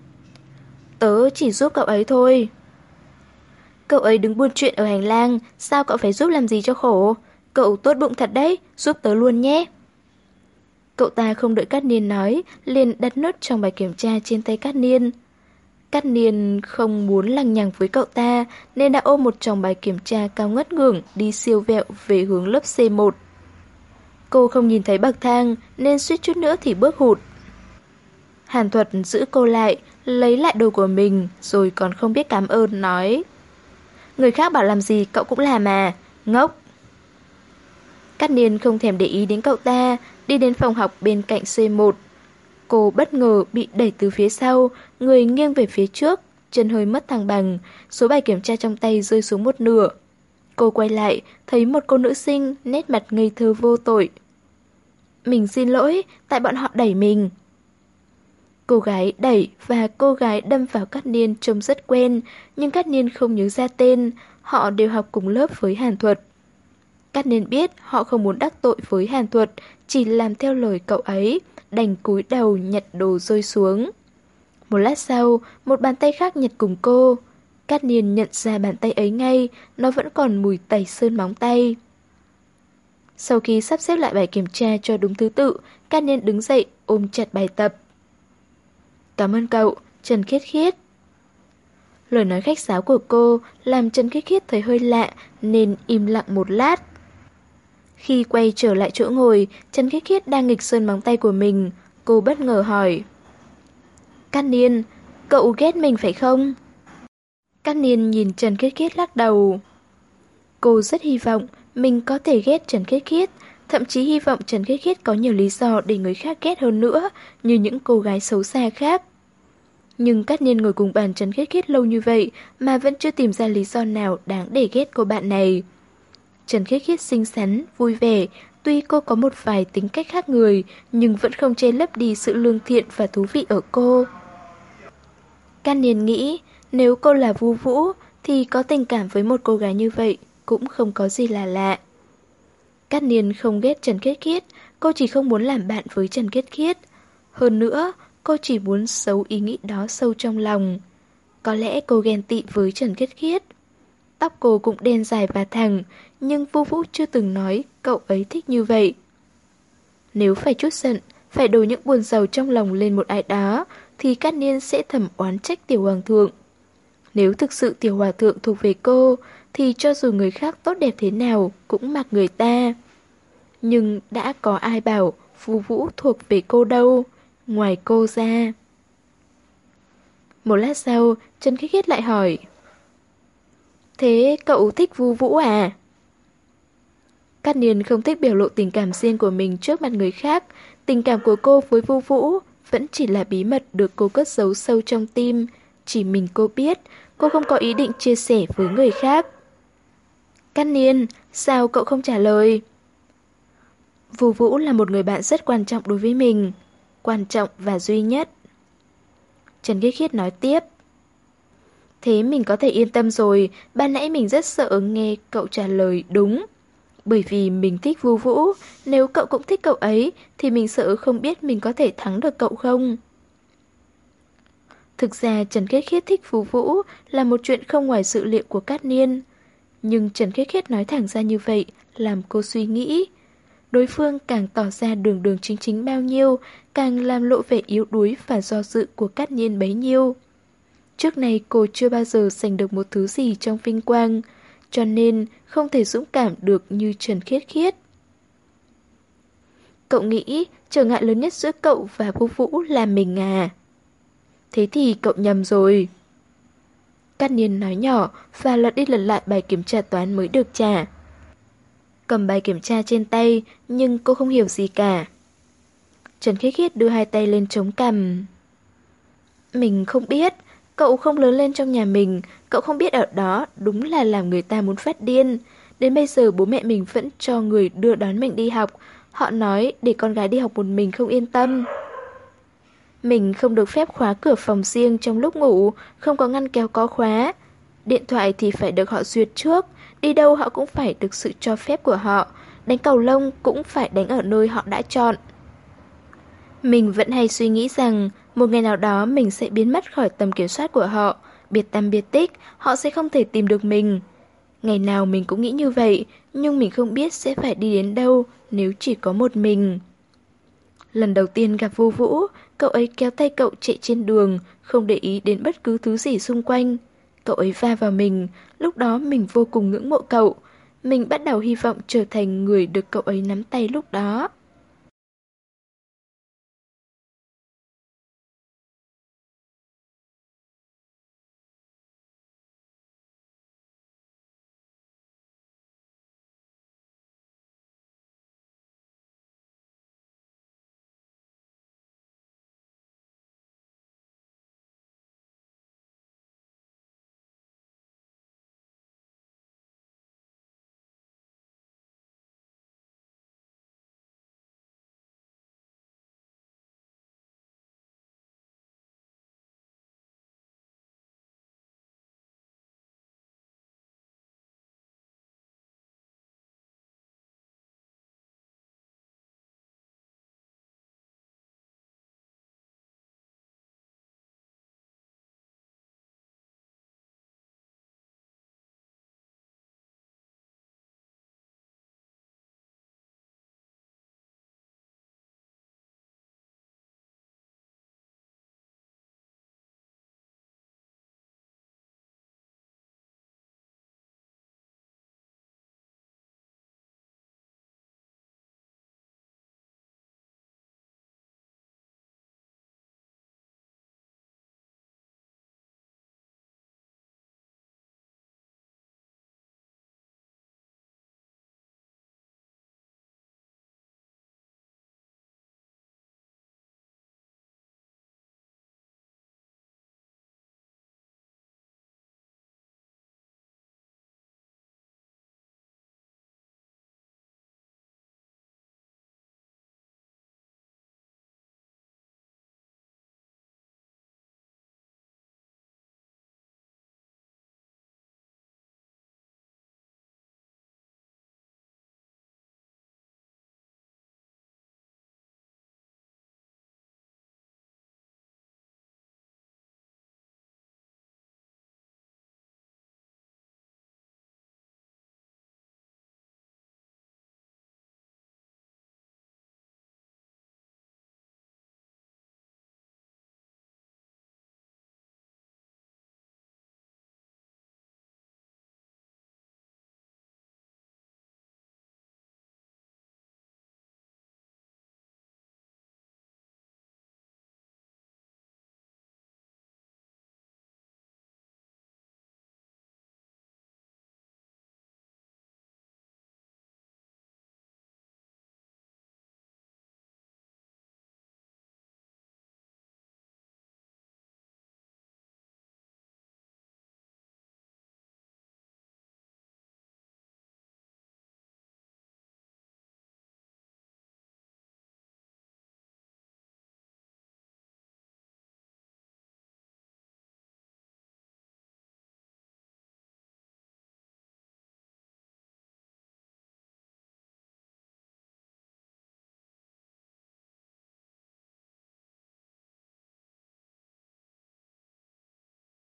Tớ chỉ giúp cậu ấy thôi. Cậu ấy đứng buôn chuyện ở hành lang, sao cậu phải giúp làm gì cho khổ? Cậu tốt bụng thật đấy, giúp tớ luôn nhé. Cậu ta không đợi Cát Niên nói, liền đặt nốt trong bài kiểm tra trên tay Cát Niên. Cát Niên không muốn lằng nhằng với cậu ta, nên đã ôm một chồng bài kiểm tra cao ngất ngưởng đi siêu vẹo về hướng lớp C1. Cô không nhìn thấy bậc thang, nên suýt chút nữa thì bước hụt. Hàn Thuật giữ cô lại, lấy lại đồ của mình, rồi còn không biết cảm ơn, nói: người khác bảo làm gì cậu cũng làm à, ngốc. Cát Niên không thèm để ý đến cậu ta, đi đến phòng học bên cạnh C1. Cô bất ngờ bị đẩy từ phía sau, người nghiêng về phía trước, chân hơi mất thăng bằng, số bài kiểm tra trong tay rơi xuống một nửa. Cô quay lại, thấy một cô nữ sinh, nét mặt ngây thơ vô tội. Mình xin lỗi, tại bọn họ đẩy mình. Cô gái đẩy và cô gái đâm vào Cát Niên trông rất quen, nhưng Cát Niên không nhớ ra tên, họ đều học cùng lớp với Hàn Thuật. Cát Niên biết họ không muốn đắc tội với Hàn Thuật, chỉ làm theo lời cậu ấy, đành cúi đầu nhặt đồ rơi xuống. Một lát sau, một bàn tay khác nhặt cùng cô. Cát Niên nhận ra bàn tay ấy ngay, nó vẫn còn mùi tẩy sơn móng tay. Sau khi sắp xếp lại bài kiểm tra cho đúng thứ tự, Cát Niên đứng dậy ôm chặt bài tập. Cảm ơn cậu, Trần Khiết Khiết. Lời nói khách sáo của cô làm Trần Khiết Khiết thấy hơi lạ nên im lặng một lát. Khi quay trở lại chỗ ngồi, Trần Khiết Khiết đang nghịch sơn móng tay của mình. Cô bất ngờ hỏi: Cát Niên, cậu ghét mình phải không? Cát Niên nhìn Trần Khiết Khiết lắc đầu. Cô rất hy vọng mình có thể ghét Trần Khiết Khiết, thậm chí hy vọng Trần Khiết Khiết có nhiều lý do để người khác ghét hơn nữa, như những cô gái xấu xa khác. Nhưng Cát Niên ngồi cùng bàn Trần Khiết Khiết lâu như vậy mà vẫn chưa tìm ra lý do nào đáng để ghét cô bạn này. Trần Khiết Khiết xinh xắn, vui vẻ, tuy cô có một vài tính cách khác người, nhưng vẫn không che lấp đi sự lương thiện và thú vị ở cô. Cát Niên nghĩ, nếu cô là Vu Vũ, thì có tình cảm với một cô gái như vậy cũng không có gì là lạ. Cát Niên không ghét Trần Khiết Khiết, cô chỉ không muốn làm bạn với Trần Khiết Khiết. Hơn nữa, cô chỉ muốn giấu ý nghĩ đó sâu trong lòng. Có lẽ cô ghen tị với Trần Khiết Khiết. Tóc cô cũng đen dài và thẳng, nhưng Vu Vũ chưa từng nói cậu ấy thích như vậy. Nếu phải trút giận, phải đổ những buồn rầu trong lòng lên một ai đó, thì Cát Niên sẽ thầm oán trách Tiểu Hoàng thượng. Nếu thực sự Tiểu Hòa thượng thuộc về cô, thì cho dù người khác tốt đẹp thế nào cũng mặc người ta. Nhưng đã có ai bảo Vu Vũ thuộc về cô đâu, ngoài cô ra. Một lát sau, Trần Khiết Khiết lại hỏi: thế cậu thích Vu Vũ à? Cát Niên không thích biểu lộ tình cảm riêng của mình trước mặt người khác. Tình cảm của cô với Vu Vũ vẫn chỉ là bí mật được cô cất giấu sâu trong tim. Chỉ mình cô biết, cô không có ý định chia sẻ với người khác. Cát Niên, sao cậu không trả lời? Vu Vũ là một người bạn rất quan trọng đối với mình. Quan trọng và duy nhất. Trần Khiết Khiết nói tiếp. Thế mình có thể yên tâm rồi, ban nãy mình rất sợ nghe cậu trả lời đúng. Bởi vì mình thích Vu Vũ, nếu cậu cũng thích cậu ấy thì mình sợ không biết mình có thể thắng được cậu không. Thực ra Trần Khiết Khiết thích Vu Vũ là một chuyện không ngoài dự liệu của Cát Niên. Nhưng Trần Khiết Khiết nói thẳng ra như vậy làm cô suy nghĩ. Đối phương càng tỏ ra đường đường chính chính bao nhiêu, càng làm lộ vẻ yếu đuối và do dự của Cát Niên bấy nhiêu. Trước này cô chưa bao giờ giành được một thứ gì trong vinh quang, cho nên không thể dũng cảm được như Trần Khiết Khiết. Cậu nghĩ trở ngại lớn nhất giữa cậu và Vu Vũ là mình à? Thế thì cậu nhầm rồi. Cát Niên nói nhỏ và lật đi lật lại bài kiểm tra toán mới được trả. Cầm bài kiểm tra trên tay nhưng cô không hiểu gì cả. Trần Khiết Khiết đưa hai tay lên chống cằm. Mình không biết, cậu không lớn lên trong nhà mình, cậu không biết ở đó đúng là làm người ta muốn phát điên. Đến bây giờ bố mẹ mình vẫn cho người đưa đón mình đi học. Họ nói để con gái đi học một mình không yên tâm. Mình không được phép khóa cửa phòng riêng trong lúc ngủ, không có ngăn kéo có khóa. Điện thoại thì phải được họ duyệt trước, đi đâu họ cũng phải được sự cho phép của họ. Đánh cầu lông cũng phải đánh ở nơi họ đã chọn. Mình vẫn hay suy nghĩ rằng một ngày nào đó mình sẽ biến mất khỏi tầm kiểm soát của họ, biệt tăm biệt tích, họ sẽ không thể tìm được mình. Ngày nào mình cũng nghĩ như vậy, nhưng mình không biết sẽ phải đi đến đâu nếu chỉ có một mình. Lần đầu tiên gặp Vu Vũ, cậu ấy kéo tay cậu chạy trên đường, không để ý đến bất cứ thứ gì xung quanh. Cậu ấy va vào mình, lúc đó mình vô cùng ngưỡng mộ cậu. Mình bắt đầu hy vọng trở thành người được cậu ấy nắm tay lúc đó.